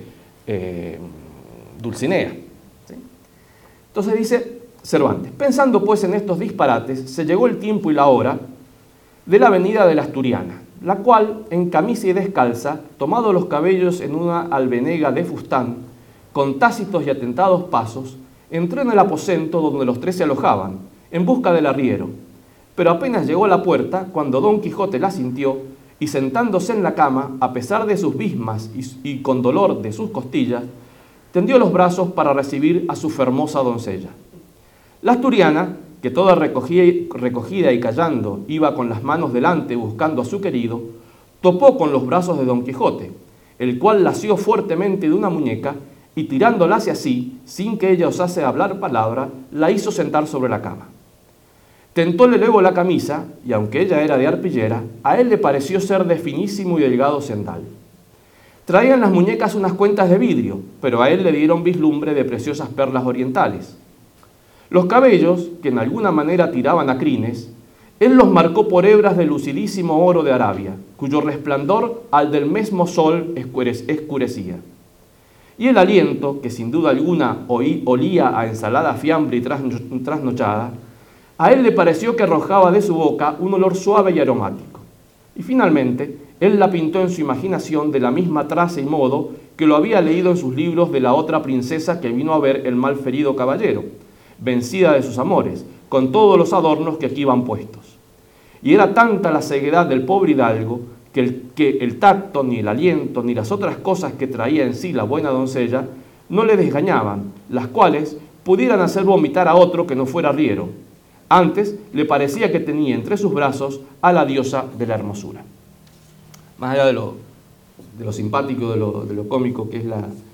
Dulcinea. ¿Sí? Entonces dice Cervantes: pensando pues en estos disparates, se llegó el tiempo y la hora de la venida de la asturiana, la cual, en camisa y descalza, tomado los cabellos en una albenega de fustán, con tácitos y atentados pasos, entró en el aposento donde los 3 se alojaban, en busca del arriero. Pero apenas llegó a la puerta, cuando Don Quijote la sintió, y sentándose en la cama, a pesar de sus bismas y con dolor de sus costillas, tendió los brazos para recibir a su fermosa doncella. La asturiana, que toda recogida y callando iba con las manos delante buscando a su querido, topó con los brazos de Don Quijote, el cual la asió fuertemente de una muñeca y tirándola hacia sí, sin que ella osase hablar palabra, la hizo sentar sobre la cama. Tentóle luego la camisa, y aunque ella era de arpillera, a él le pareció ser de finísimo y delgado cendal. Traían las muñecas unas cuentas de vidrio, pero a él le dieron vislumbre de preciosas perlas orientales. Los cabellos, que en alguna manera tiraban a crines, él los marcó por hebras de lucidísimo oro de Arabia, cuyo resplandor al del mismo sol escurecía. Y el aliento, que sin duda alguna olía a ensalada fiambre y trasnochada, a él le pareció que arrojaba de su boca un olor suave y aromático. Y finalmente, él la pintó en su imaginación de la misma traza y modo que lo había leído en sus libros de la otra princesa que vino a ver el malferido caballero, vencida de sus amores, con todos los adornos que aquí van puestos. Y era tanta la ceguedad del pobre hidalgo que el tacto, ni el aliento, ni las otras cosas que traía en sí la buena doncella, no le desgañaban, las cuales, pudieran hacer vomitar a otro que no fuera arriero. Antes le parecía que tenía entre sus brazos a la diosa de la hermosura. Más allá de lo simpático, de lo cómico que es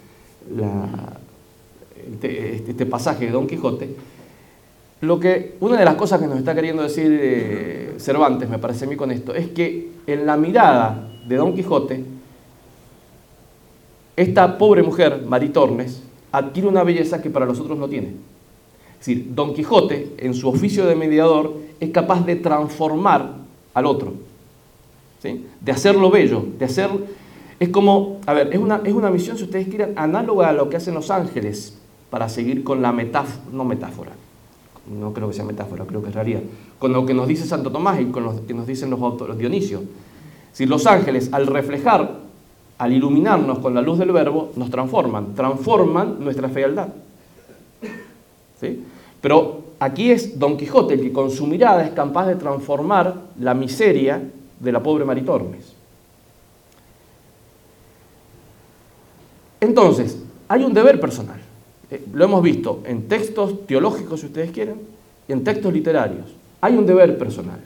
este pasaje de Don Quijote, una de las cosas que nos está queriendo decir Cervantes, me parece a mí con esto, es que en la mirada de Don Quijote, esta pobre mujer, Maritornes, adquiere una belleza que para los otros no tiene. Es decir, Don Quijote, en su oficio de mediador, es capaz de transformar al otro, ¿sí? De hacerlo bello, es como, a ver, es una misión, si ustedes quieren, análoga a lo que hacen los ángeles, para seguir con la metáfora, no creo que sea metáfora, creo que es realidad, con lo que nos dice Santo Tomás y con lo que nos dicen los Dionisios. Si los ángeles, al reflejar, al iluminarnos con la luz del verbo, nos transforman nuestra fealdad, ¿sí? Pero aquí es Don Quijote el que con su mirada es capaz de transformar la miseria de la pobre Maritornes. Entonces, hay un deber personal. Lo hemos visto en textos teológicos, si ustedes quieren, y en textos literarios. Hay un deber personal.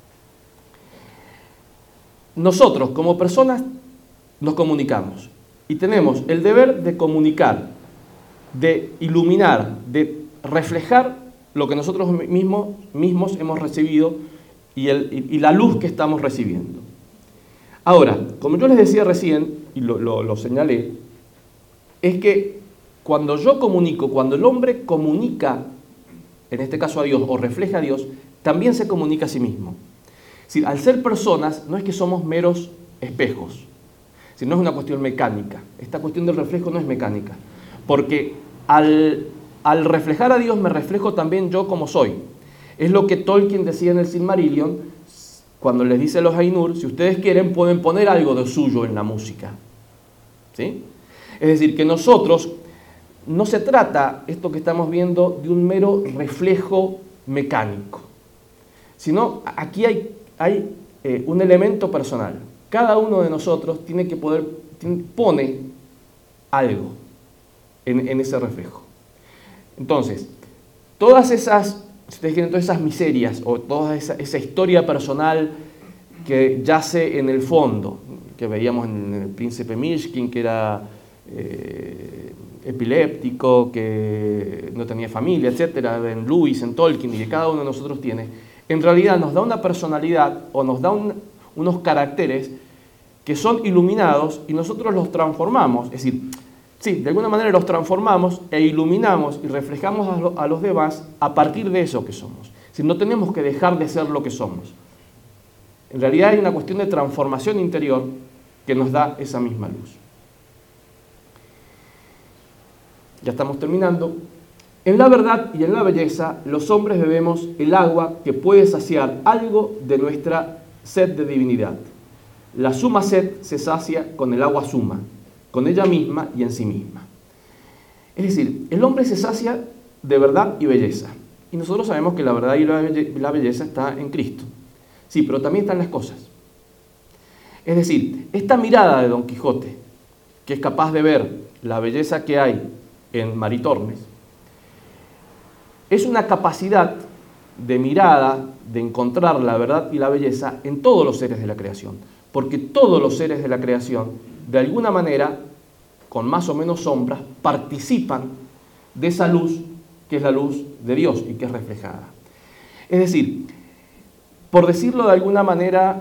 Nosotros, como personas, nos comunicamos y tenemos el deber de comunicar, de iluminar, de reflejar lo que nosotros mismos hemos recibido y la luz que estamos recibiendo. Ahora, como yo les decía recién, y lo señalé, es que cuando yo comunico, cuando el hombre comunica, en este caso a Dios, o refleja a Dios, también se comunica a sí mismo. Es decir, al ser personas, no es que somos meros espejos, sino es una cuestión mecánica. Esta cuestión del reflejo no es mecánica, porque al reflejar a Dios me reflejo también yo como soy. Es lo que Tolkien decía en el Silmarillion, cuando les dice a los Ainur, si ustedes quieren pueden poner algo de suyo en la música, ¿sí? Es decir, que nosotros, no se trata, esto que estamos viendo, de un mero reflejo mecánico, sino aquí hay un elemento personal. Cada uno de nosotros pone algo en ese reflejo. Entonces, todas esas, si ustedes quieren, todas esas miserias o toda esa historia personal que yace en el fondo, que veíamos en el príncipe Mishkin, que era epiléptico, que no tenía familia, etcétera, en Lewis, en Tolkien, y que cada uno de nosotros tiene, en realidad nos da una personalidad o nos da unos caracteres que son iluminados y nosotros los transformamos. Es decir, sí, de alguna manera los transformamos e iluminamos y reflejamos a los demás a partir de eso que somos. Es decir, no tenemos que dejar de ser lo que somos. En realidad hay una cuestión de transformación interior que nos da esa misma luz. Ya estamos terminando. En la verdad y en la belleza, los hombres bebemos el agua que puede saciar algo de nuestra sed de divinidad. La suma sed se sacia con el agua suma, con ella misma y en sí misma. Es decir, el hombre se sacia de verdad y belleza. Y nosotros sabemos que la verdad y la belleza está en Cristo. Sí, pero también están las cosas. Es decir, esta mirada de Don Quijote, que es capaz de ver la belleza que hay en Maritornes, es una capacidad de mirada, de encontrar la verdad y la belleza en todos los seres de la creación. Porque todos los seres de la creación, de alguna manera, con más o menos sombras, participan de esa luz que es la luz de Dios y que es reflejada. Es decir, por decirlo de alguna manera,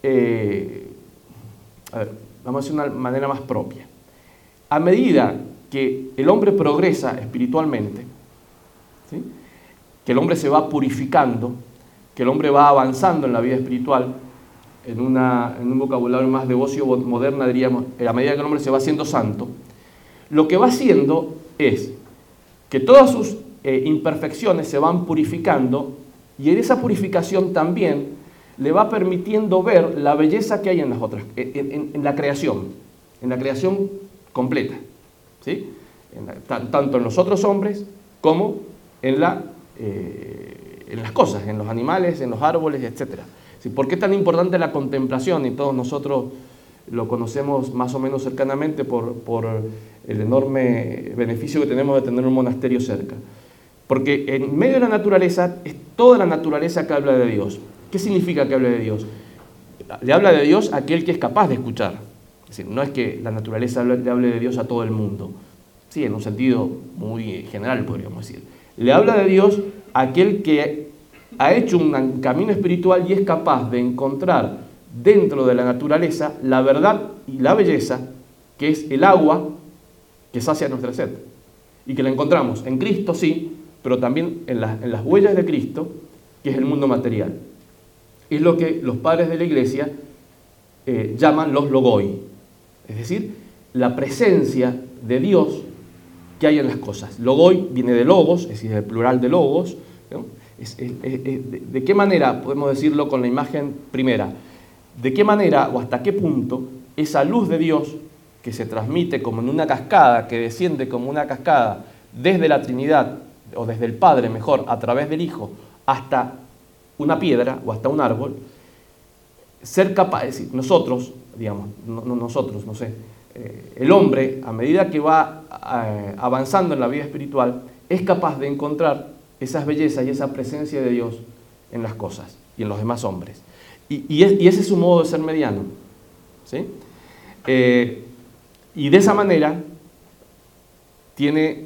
vamos a decir de una manera más propia. A medida que el hombre progresa espiritualmente, ¿sí?, que el hombre se va purificando, que el hombre va avanzando en la vida espiritual, en un vocabulario más de ocio moderna diríamos, a medida que el hombre se va haciendo santo, lo que va haciendo es que todas sus imperfecciones se van purificando y en esa purificación también le va permitiendo ver la belleza que hay en las otras, en la creación completa, ¿sí? Tanto en los otros hombres como en las cosas, en los animales, en los árboles, etc. ¿Sí? ¿Por qué es tan importante la contemplación? Y todos nosotros lo conocemos más o menos cercanamente por el enorme beneficio que tenemos de tener un monasterio cerca. Porque en medio de la naturaleza es toda la naturaleza que habla de Dios. ¿Qué significa que hable de Dios? Le habla de Dios a aquel que es capaz de escuchar. Es decir, no es que la naturaleza le hable de Dios a todo el mundo. Sí, en un sentido muy general podríamos decir. Le habla de Dios a aquel que ha hecho un camino espiritual y es capaz de encontrar dentro de la naturaleza la verdad y la belleza, que es el agua que sacia nuestra sed. Y que la encontramos en Cristo, sí, pero también en las huellas de Cristo, que es el mundo material. Es lo que los padres de la Iglesia llaman los logoi, es decir, la presencia de Dios que hay en las cosas. Logoi viene de logos, es decir, el plural de logos, ¿no? ¿De qué manera podemos decirlo con la imagen primera? ¿De qué manera o hasta qué punto esa luz de Dios que se transmite como en una cascada, que desciende como una cascada desde la Trinidad, o desde el Padre mejor, a través del Hijo, hasta una piedra o hasta un árbol, ser capaz, es decir, nosotros, digamos, no sé, el hombre, a medida que va avanzando en la vida espiritual, es capaz de encontrar esas bellezas y esa presencia de Dios en las cosas y en los demás hombres. Y ese es su modo de ser mediano, ¿sí? Y de esa manera tiene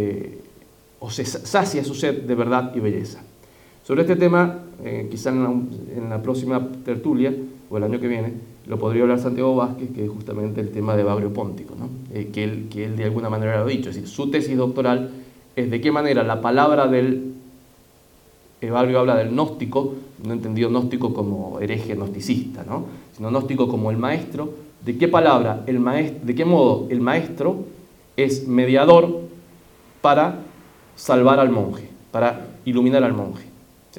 o se sacia su sed de verdad y belleza. Sobre este tema, quizá en la próxima tertulia, o el año que viene, lo podría hablar Santiago Vázquez, que es justamente el tema de Bagrio Póntico, ¿no? que él de alguna manera lo ha dicho. Es decir, su tesis doctoral es de qué manera la palabra del... Bagrio habla del gnóstico, no entendido gnóstico como hereje gnosticista, ¿no? Sino gnóstico como el maestro. ¿De qué palabra, de qué modo el maestro es mediador para salvar al monje, para iluminar al monje? ¿Sí?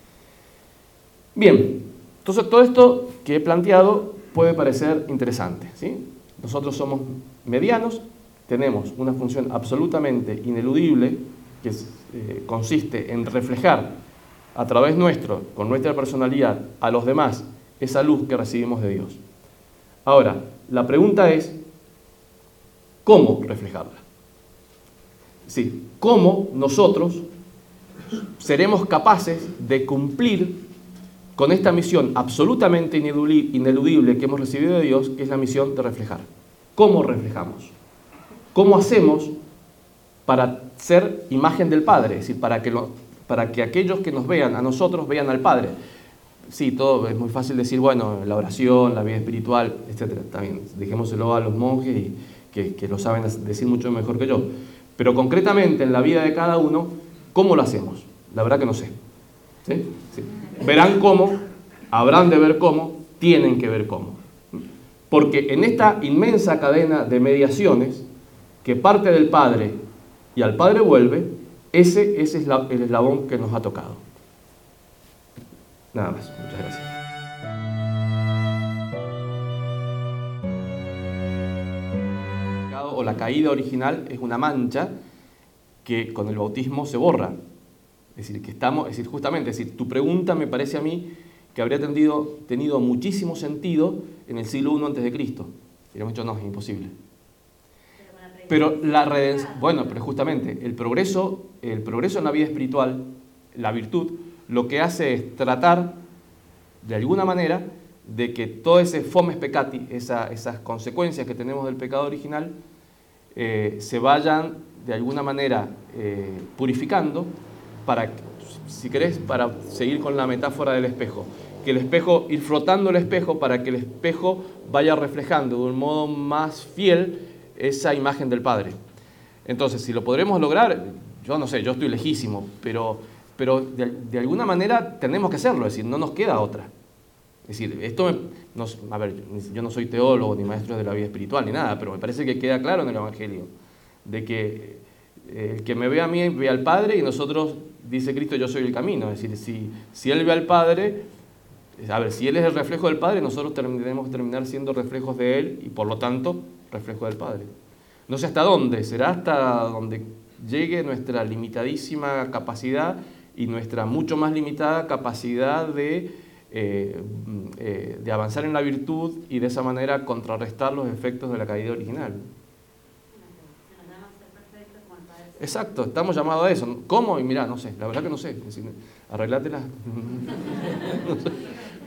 Bien, entonces todo esto que he planteado puede parecer interesante, ¿sí? Nosotros somos medianos, tenemos una función absolutamente ineludible que consiste en reflejar a través nuestro, con nuestra personalidad, a los demás esa luz que recibimos de Dios. Ahora, la pregunta es, ¿cómo reflejarla? Sí, ¿cómo nosotros seremos capaces de cumplir con esta misión absolutamente ineludible que hemos recibido de Dios, que es la misión de reflejar? ¿Cómo reflejamos? ¿Cómo hacemos para ser imagen del Padre? Es decir, para que aquellos que nos vean a nosotros vean al Padre. Sí, todo es muy fácil decir, bueno, la oración, la vida espiritual, etc. También dejémoselo a los monjes y que lo saben decir mucho mejor que yo. Pero concretamente en la vida de cada uno, ¿cómo lo hacemos? La verdad que no sé. ¿Sí? Sí. Verán cómo, habrán de ver cómo, tienen que ver cómo. Porque en esta inmensa cadena de mediaciones que parte del Padre y al Padre vuelve, ese es el eslabón que nos ha tocado. Nada más. Muchas gracias. O la caída original es una mancha que con el bautismo se borra. Es decir, justamente, tu pregunta me parece a mí que habría tenido muchísimo sentido en el siglo I a.C. Hubiéramos dicho, no, es imposible. Pero la redención, bueno, pero justamente el progreso en la vida espiritual, la virtud, lo que hace es tratar, de alguna manera, de que todo ese fomes peccati, esas consecuencias que tenemos del pecado original, se vayan, de alguna manera, purificando, para, si querés, para seguir con la metáfora del espejo. Que el espejo, ir frotando el espejo para que el espejo vaya reflejando de un modo más fiel esa imagen del Padre. Entonces, si lo podremos lograr, yo no sé, yo estoy lejísimo, pero de alguna manera tenemos que hacerlo, es decir, no nos queda otra. Es decir, a ver, yo no soy teólogo ni maestro de la vida espiritual ni nada, pero me parece que queda claro en el Evangelio, de que el que me ve a mí ve al Padre y nosotros, dice Cristo, yo soy el camino. Es decir, si Él ve al Padre, a ver, si Él es el reflejo del Padre, nosotros debemos terminar siendo reflejos de Él y por lo tanto reflejo del Padre. No sé hasta dónde, será hasta donde llegue nuestra limitadísima capacidad y nuestra mucho más limitada capacidad de avanzar en la virtud y de esa manera contrarrestar los efectos de la caída original. Exacto, estamos llamados a eso. ¿Cómo? Y mirá, no sé, la verdad que no sé. Es decir, arreglátela. No sé.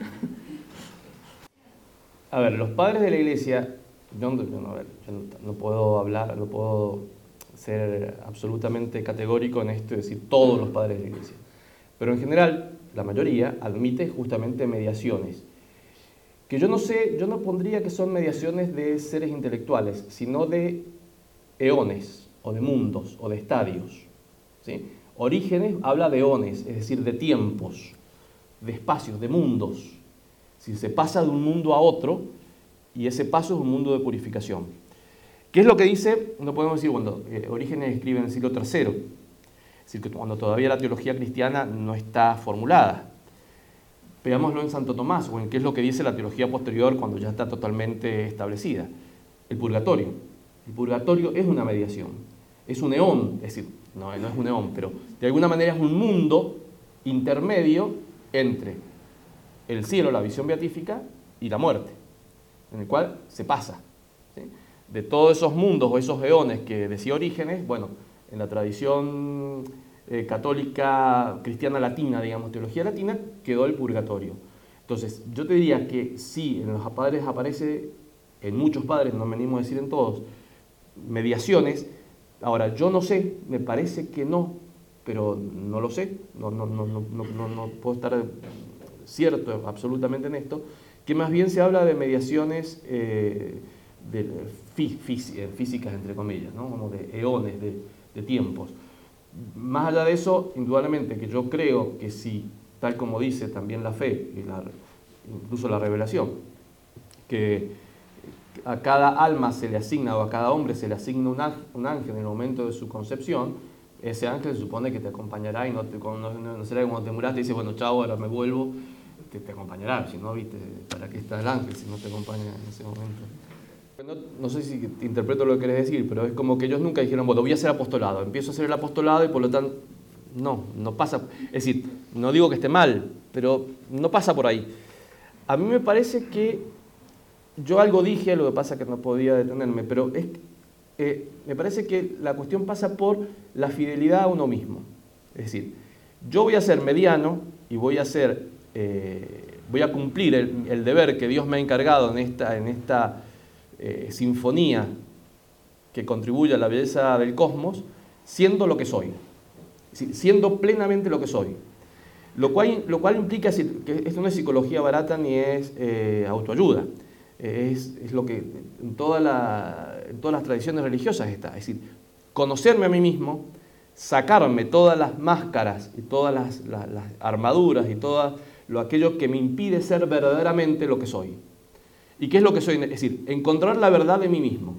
A ver, los padres de la iglesia, yo no puedo hablar, no puedo ser absolutamente categórico en esto y decir todos los padres de la iglesia. Pero en general, la mayoría admite justamente mediaciones. Que yo no pondría que son mediaciones de seres intelectuales, sino de eones, o de mundos, o de estadios. ¿Sí? Orígenes habla de eones, es decir, de tiempos, de espacios, de mundos. Si se pasa de un mundo a otro, y ese paso es un mundo de purificación. ¿Qué es lo que dice? No podemos decir, cuando Orígenes escribe en el siglo III, es decir, que cuando todavía la teología cristiana no está formulada. Veámoslo en Santo Tomás, o en qué es lo que dice la teología posterior cuando ya está totalmente establecida. El purgatorio. El purgatorio es una mediación, es un eón, es decir, no es un eón, pero de alguna manera es un mundo intermedio entre el cielo, la visión beatífica, y la muerte, en el cual se pasa. ¿Sí? De todos esos mundos o esos eones que decía Orígenes, bueno, en la tradición católica cristiana latina, digamos, teología latina, quedó el purgatorio. Entonces, yo te diría que sí, en los padres aparece, en muchos padres, no me animo a decir en todos, mediaciones. Ahora, yo no sé, me parece que no, pero no lo sé, no puedo estar cierto absolutamente en esto, que más bien se habla de mediaciones físicas, entre comillas, ¿no? Como de eones, de tiempos. Más allá de eso, indudablemente que yo creo que si, tal como dice también la fe, incluso la revelación, que a cada alma se le asigna, o a cada hombre se le asigna un ángel en el momento de su concepción, ese ángel se supone que te acompañará y no será que cuando te muras te dice, bueno, chao, ahora me vuelvo, te acompañará, si no, viste, ¿para qué está el ángel si no te acompaña en ese momento? No sé si te interpreto lo que querés decir, pero es como que ellos nunca dijeron, bueno, voy a hacer apostolado, empiezo a hacer el apostolado y por lo tanto, no pasa, es decir, no digo que esté mal, pero no pasa por ahí. A mí me parece que yo algo dije, lo que pasa es que no podía detenerme, pero me parece que la cuestión pasa por la fidelidad a uno mismo. Es decir, yo voy a ser mediano y voy a cumplir el deber que Dios me ha encargado en esta sinfonía que contribuye a la belleza del cosmos, siendo lo que soy, siendo plenamente lo que soy. Lo cual implica que esto no es psicología barata ni es autoayuda. Es lo que en todas las tradiciones religiosas está. Es decir, conocerme a mí mismo, sacarme todas las máscaras y todas las armaduras y todo aquello que me impide ser verdaderamente lo que soy. ¿Y qué es lo que soy? Es decir, encontrar la verdad de mí mismo.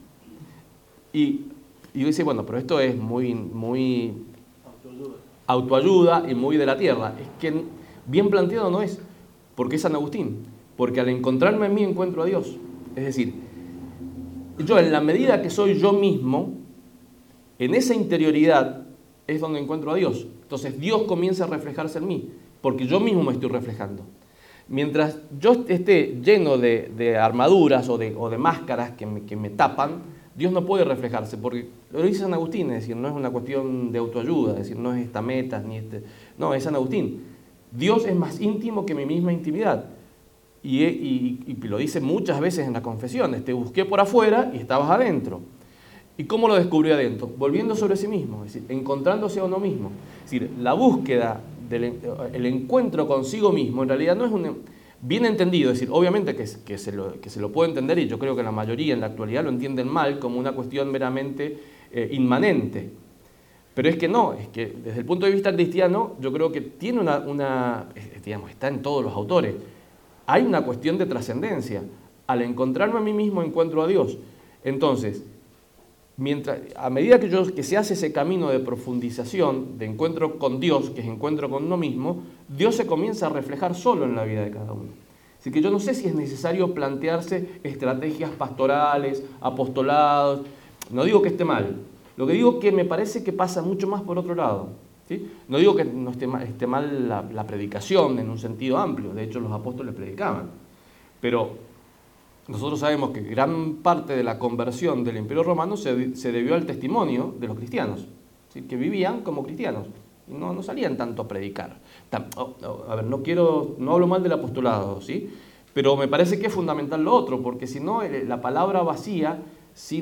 Y yo decía, bueno, pero esto es muy autoayuda y muy de la tierra. Es que bien planteado no es, porque es San Agustín. Porque al encontrarme en mí encuentro a Dios. Es decir, yo en la medida que soy yo mismo, en esa interioridad es donde encuentro a Dios. Entonces Dios comienza a reflejarse en mí, porque yo mismo me estoy reflejando. Mientras yo esté lleno de armaduras o de máscaras que me tapan, Dios no puede reflejarse, porque lo dice San Agustín, es decir, no es una cuestión de autoayuda, es decir, no es esta meta, no, es San Agustín. Dios es más íntimo que mi misma intimidad. Y lo dice muchas veces en las confesiones, te busqué por afuera y estabas adentro. ¿Y cómo lo descubrió adentro? Volviendo sobre sí mismo, es decir, encontrándose a uno mismo. Es decir, la búsqueda, el encuentro consigo mismo, en realidad no es bien entendido, es decir, obviamente que se lo puede entender, y yo creo que la mayoría en la actualidad lo entienden mal como una cuestión meramente inmanente. Pero es que no, es que desde el punto de vista cristiano, yo creo que tiene digamos, está en todos los autores. Hay una cuestión de trascendencia. Al encontrarme a mí mismo encuentro a Dios. Entonces, a medida que se hace ese camino de profundización, de encuentro con Dios, que es encuentro con uno mismo, Dios se comienza a reflejar solo en la vida de cada uno. Así que yo no sé si es necesario plantearse estrategias pastorales, apostolados. No digo que esté mal. Lo que digo es que me parece que pasa mucho más por otro lado. ¿Sí? No digo que no esté mal la predicación en un sentido amplio. De hecho, los apóstoles predicaban. Pero nosotros sabemos que gran parte de la conversión del Imperio Romano se debió al testimonio de los cristianos. ¿sí? Que vivían como cristianos, y no salían tanto a predicar. A ver, no hablo mal del apostolado, ¿sí? Pero me parece que es fundamental lo otro, porque si no, la palabra vacía, sin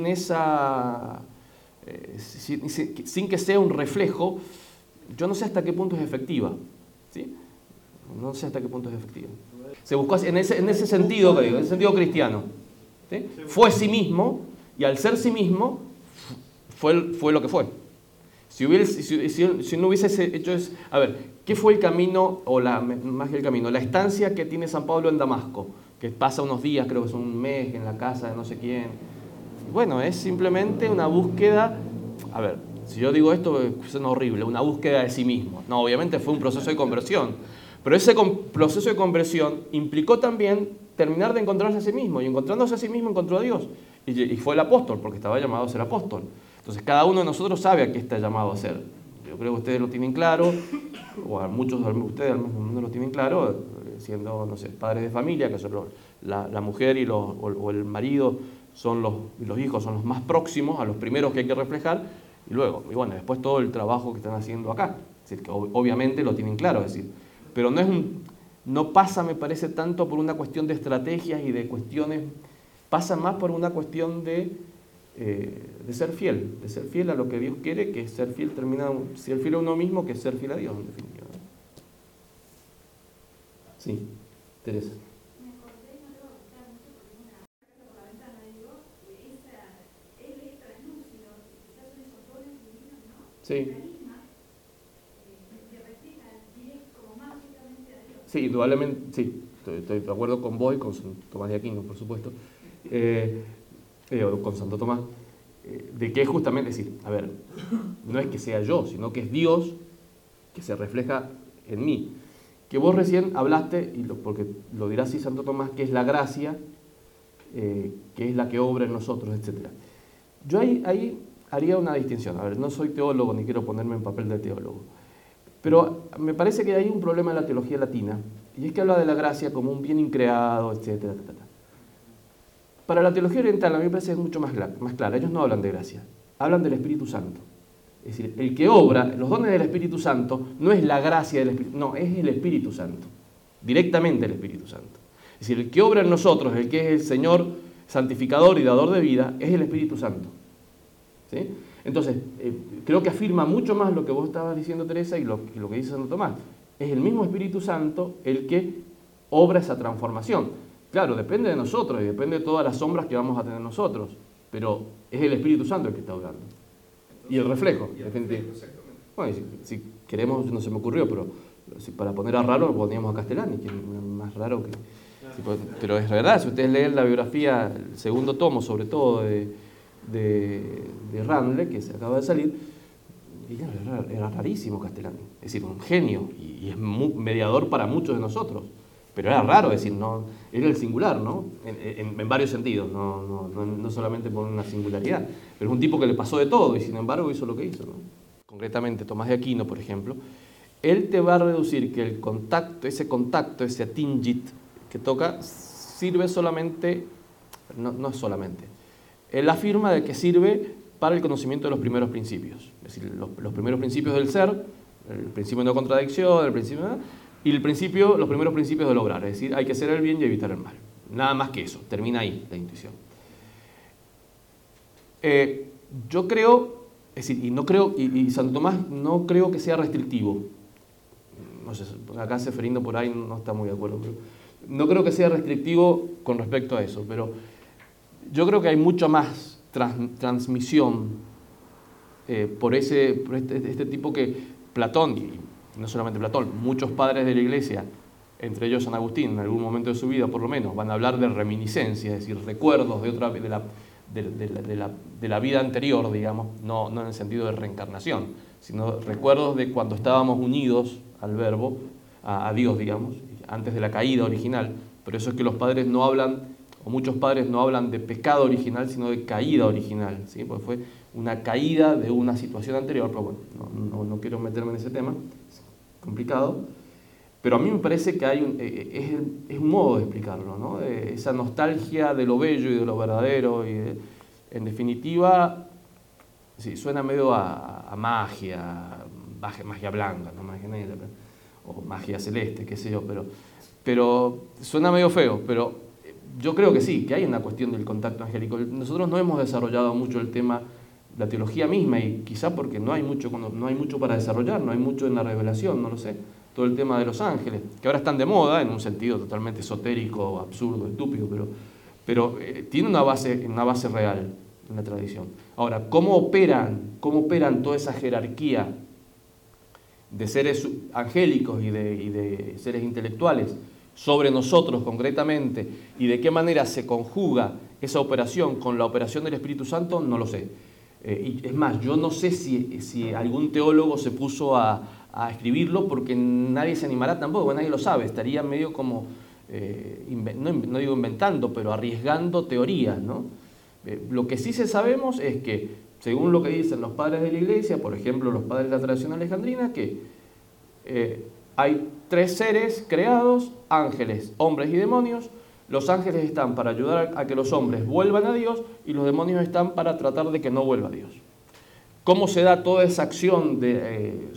que sea un reflejo, yo no sé hasta qué punto es efectiva, ¿sí? No sé hasta qué punto es efectiva. Se buscó en ese sentido, en ese sentido cristiano, ¿sí? Fue sí mismo, y al ser sí mismo, fue lo que fue. Si no hubiese hecho eso, a ver, ¿qué fue el camino, más que el camino, la estancia que tiene San Pablo en Damasco? Que pasa unos días, creo que es un mes, en la casa de no sé quién. Y bueno, es simplemente una búsqueda, a ver, si yo digo esto, suena horrible, una búsqueda de sí mismo. No, obviamente fue un proceso de conversión, pero ese proceso de conversión implicó también terminar de encontrarse a sí mismo, y encontrándose a sí mismo encontró a Dios. Y fue el apóstol, porque estaba llamado a ser apóstol. Entonces cada uno de nosotros sabe a qué está llamado a ser. Yo creo que ustedes lo tienen claro, o a muchos de ustedes al menos lo tienen claro, siendo, no sé, padres de familia, que son la mujer o el marido, los hijos son los más próximos, a los primeros que hay que reflejar, y bueno, después todo el trabajo que están haciendo acá. Es decir, que obviamente lo tienen claro, es decir, pero no pasa, me parece, tanto por una cuestión de estrategias y de cuestiones, pasa más por una cuestión de ser fiel a lo que Dios quiere, que ser fiel a uno mismo, que ser fiel a Dios, en definitiva. Sí, Teresa. Me acordé, no te voy a gustar mucho porque es una casa por la ventana, digo, él es translúcido, quizás son esos dones divinos, ¿no? Sí. Carisma, que refleja como mágicamente a Dios. Sí, indudablemente, sí, estoy de acuerdo con vos y con Tomás de Aquino, por supuesto, con Santo Tomás, de que es justamente decir, a ver, no es que sea yo, sino que es Dios que se refleja en mí. Que vos recién hablaste, porque lo dirá así Santo Tomás, que es la gracia, que es la que obra en nosotros, etc. Yo ahí haría una distinción. A ver, no soy teólogo ni quiero ponerme en papel de teólogo, pero me parece que hay un problema en la teología latina, y es que habla de la gracia como un bien increado, etc. Para la teología oriental a mí me parece mucho más clara. Ellos no hablan de gracia, hablan del Espíritu Santo. Es decir, el que obra, los dones del Espíritu Santo, no es la gracia del Espíritu, no, es el Espíritu Santo, directamente el Espíritu Santo. Es decir, el que obra en nosotros, el que es el Señor santificador y dador de vida, es el Espíritu Santo. ¿Sí? Entonces, creo que afirma mucho más lo que vos estabas diciendo, Teresa, y lo que dice Santo Tomás. Es el mismo Espíritu Santo el que obra esa transformación. Claro, depende de nosotros y depende de todas las sombras que vamos a tener nosotros, pero es el Espíritu Santo el que está obrando. Y el reflejo, definitivamente. Bueno, si queremos, no se me ocurrió, pero para poner a raro poníamos a Castellani, que es más raro que... Pero es verdad, si ustedes leen la biografía, el segundo tomo, sobre todo de Randle, que se acaba de salir, era rarísimo Castellani. Es decir, un genio, y es mediador para muchos de nosotros. Pero era raro, es decir, no, era el singular, ¿no? En varios sentidos, no solamente por una singularidad. Pero es un tipo que le pasó de todo y sin embargo hizo lo que hizo, ¿no? Concretamente, Tomás de Aquino, por ejemplo, él te va a reducir que ese atingit que toca, sirve solamente, no es solamente, él afirma de que sirve para el conocimiento de los primeros principios. Es decir, los primeros principios del ser, el principio de no contradicción, y los primeros principios del obrar, es decir, hay que hacer el bien y evitar el mal. Nada más que eso, termina ahí la intuición. Yo creo, es decir, y Santo Tomás no creo que sea restrictivo. No sé, acá Seferino por ahí no está muy de acuerdo, pero no creo que sea restrictivo con respecto a eso, pero yo creo que hay mucho más transmisión por este tipo que Platón, y no solamente Platón, muchos padres de la Iglesia, entre ellos San Agustín, en algún momento de su vida por lo menos, van a hablar de reminiscencia, es decir, recuerdos de la vida anterior, digamos, no en el sentido de reencarnación, sino recuerdos de cuando estábamos unidos al Verbo, a Dios, digamos, antes de la caída original. Por eso es que los padres no hablan, o muchos padres no hablan de pecado original, sino de caída original, ¿sí? Porque fue una caída de una situación anterior, pero bueno, no quiero meterme en ese tema, es complicado, pero a mí me parece que es un modo de explicarlo, ¿no? Esa nostalgia de lo bello y de lo verdadero, en definitiva, sí, suena medio a a magia, magia blanca, no magia negra, o magia celeste, qué sé yo, pero suena medio feo, pero yo creo que sí, que hay una cuestión del contacto angélico. Nosotros no hemos desarrollado mucho el tema, la teología misma, y quizá porque no hay mucho para desarrollar, no hay mucho en la revelación, no lo sé. Todo el tema de los ángeles, que ahora están de moda en un sentido totalmente esotérico, absurdo, estúpido, pero tiene una base real en la tradición. Ahora, ¿cómo operan toda esa jerarquía de seres angélicos y de seres intelectuales sobre nosotros concretamente, y de qué manera se conjuga esa operación con la operación del Espíritu Santo? No lo sé. Y es más, yo no sé si algún teólogo se puso a escribirlo, porque nadie se animará tampoco, nadie lo sabe, estaría medio como, no digo inventando, pero arriesgando teorías, ¿no? Lo que sí sabemos es que, según lo que dicen los padres de la Iglesia, por ejemplo los padres de la tradición alejandrina, que hay 3 seres creados, ángeles, hombres y demonios. Los ángeles están para ayudar a que los hombres vuelvan a Dios, y los demonios están para tratar de que no vuelva a Dios. ¿Cómo se da toda esa acción de,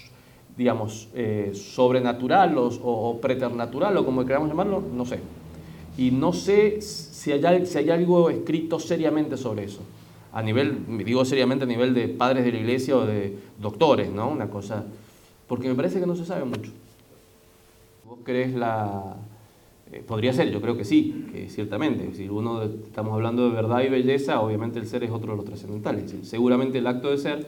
sobrenatural o preternatural, o como queramos llamarlo? No sé. Y no sé si hay algo escrito seriamente sobre eso. A nivel, digo seriamente, a nivel de padres de la Iglesia o de doctores, ¿no? Una cosa, porque me parece que no se sabe mucho. ¿Vos crees podría ser, yo creo que sí, que ciertamente. Si estamos hablando de verdad y belleza, obviamente el ser es otro de los trascendentales. Seguramente el acto de ser,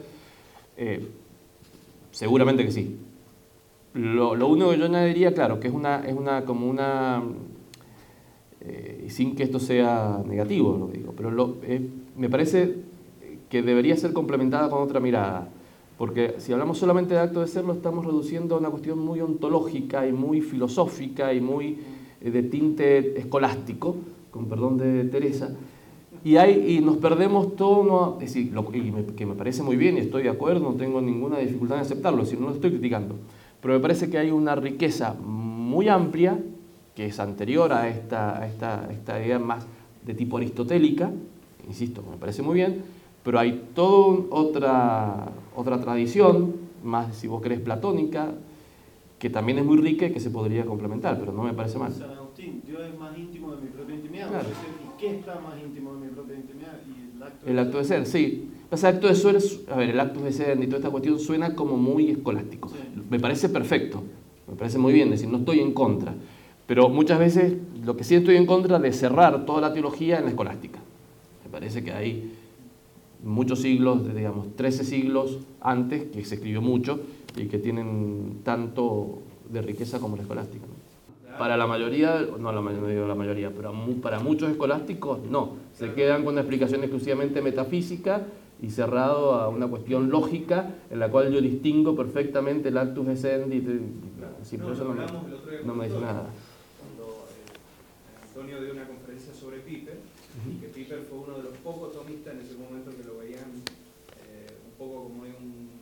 seguramente que sí. Lo único que yo añadiría, claro, que es como una sin que esto sea negativo, lo digo, pero me parece que debería ser complementada con otra mirada. Porque si hablamos solamente de acto de ser, lo estamos reduciendo a una cuestión muy ontológica y muy filosófica y muy de tinte escolástico, con perdón de Teresa, y nos perdemos todo, es decir, que me parece muy bien y estoy de acuerdo, no tengo ninguna dificultad en aceptarlo, es decir, no lo estoy criticando, pero me parece que hay una riqueza muy amplia que es anterior a esta idea más de tipo aristotélica, insisto, me parece muy bien, pero hay toda otra tradición, más si vos querés platónica, que también es muy rica y que se podría complementar, pero no me parece mal. San Agustín, Dios es más íntimo de mi propia intimidad. Claro. ¿Y qué está más íntimo de mi propia intimidad? Y el acto de ser, sí. El acto de ser, el acto de ser y toda esta cuestión suena como muy escolástico. Sí. Me parece perfecto, me parece muy bien, es decir, no estoy en contra. Pero muchas veces lo que sí estoy en contra de cerrar toda la teología en la escolástica. Me parece que hay muchos siglos, digamos 13 siglos antes, que se escribió mucho y que tienen tanto de riqueza como la escolástica, ¿no? Para la mayoría, no digo la mayoría, pero para muchos escolásticos no, se quedan con una explicación exclusivamente metafísica y cerrado a una cuestión lógica en la cual yo distingo perfectamente el actus essendi, sí, pero eso no me dice nada. Cuando Antonio dio una conferencia sobre Piper, y que Piper fue uno de los pocos tomistas en ese momento que lo veían un poco como un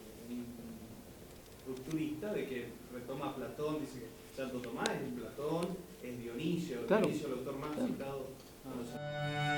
rupturista, de que retoma a Platón, dice que Santo Tomás es Platón, es Dionisio, claro. Dionisio, el autor más citado. No sé.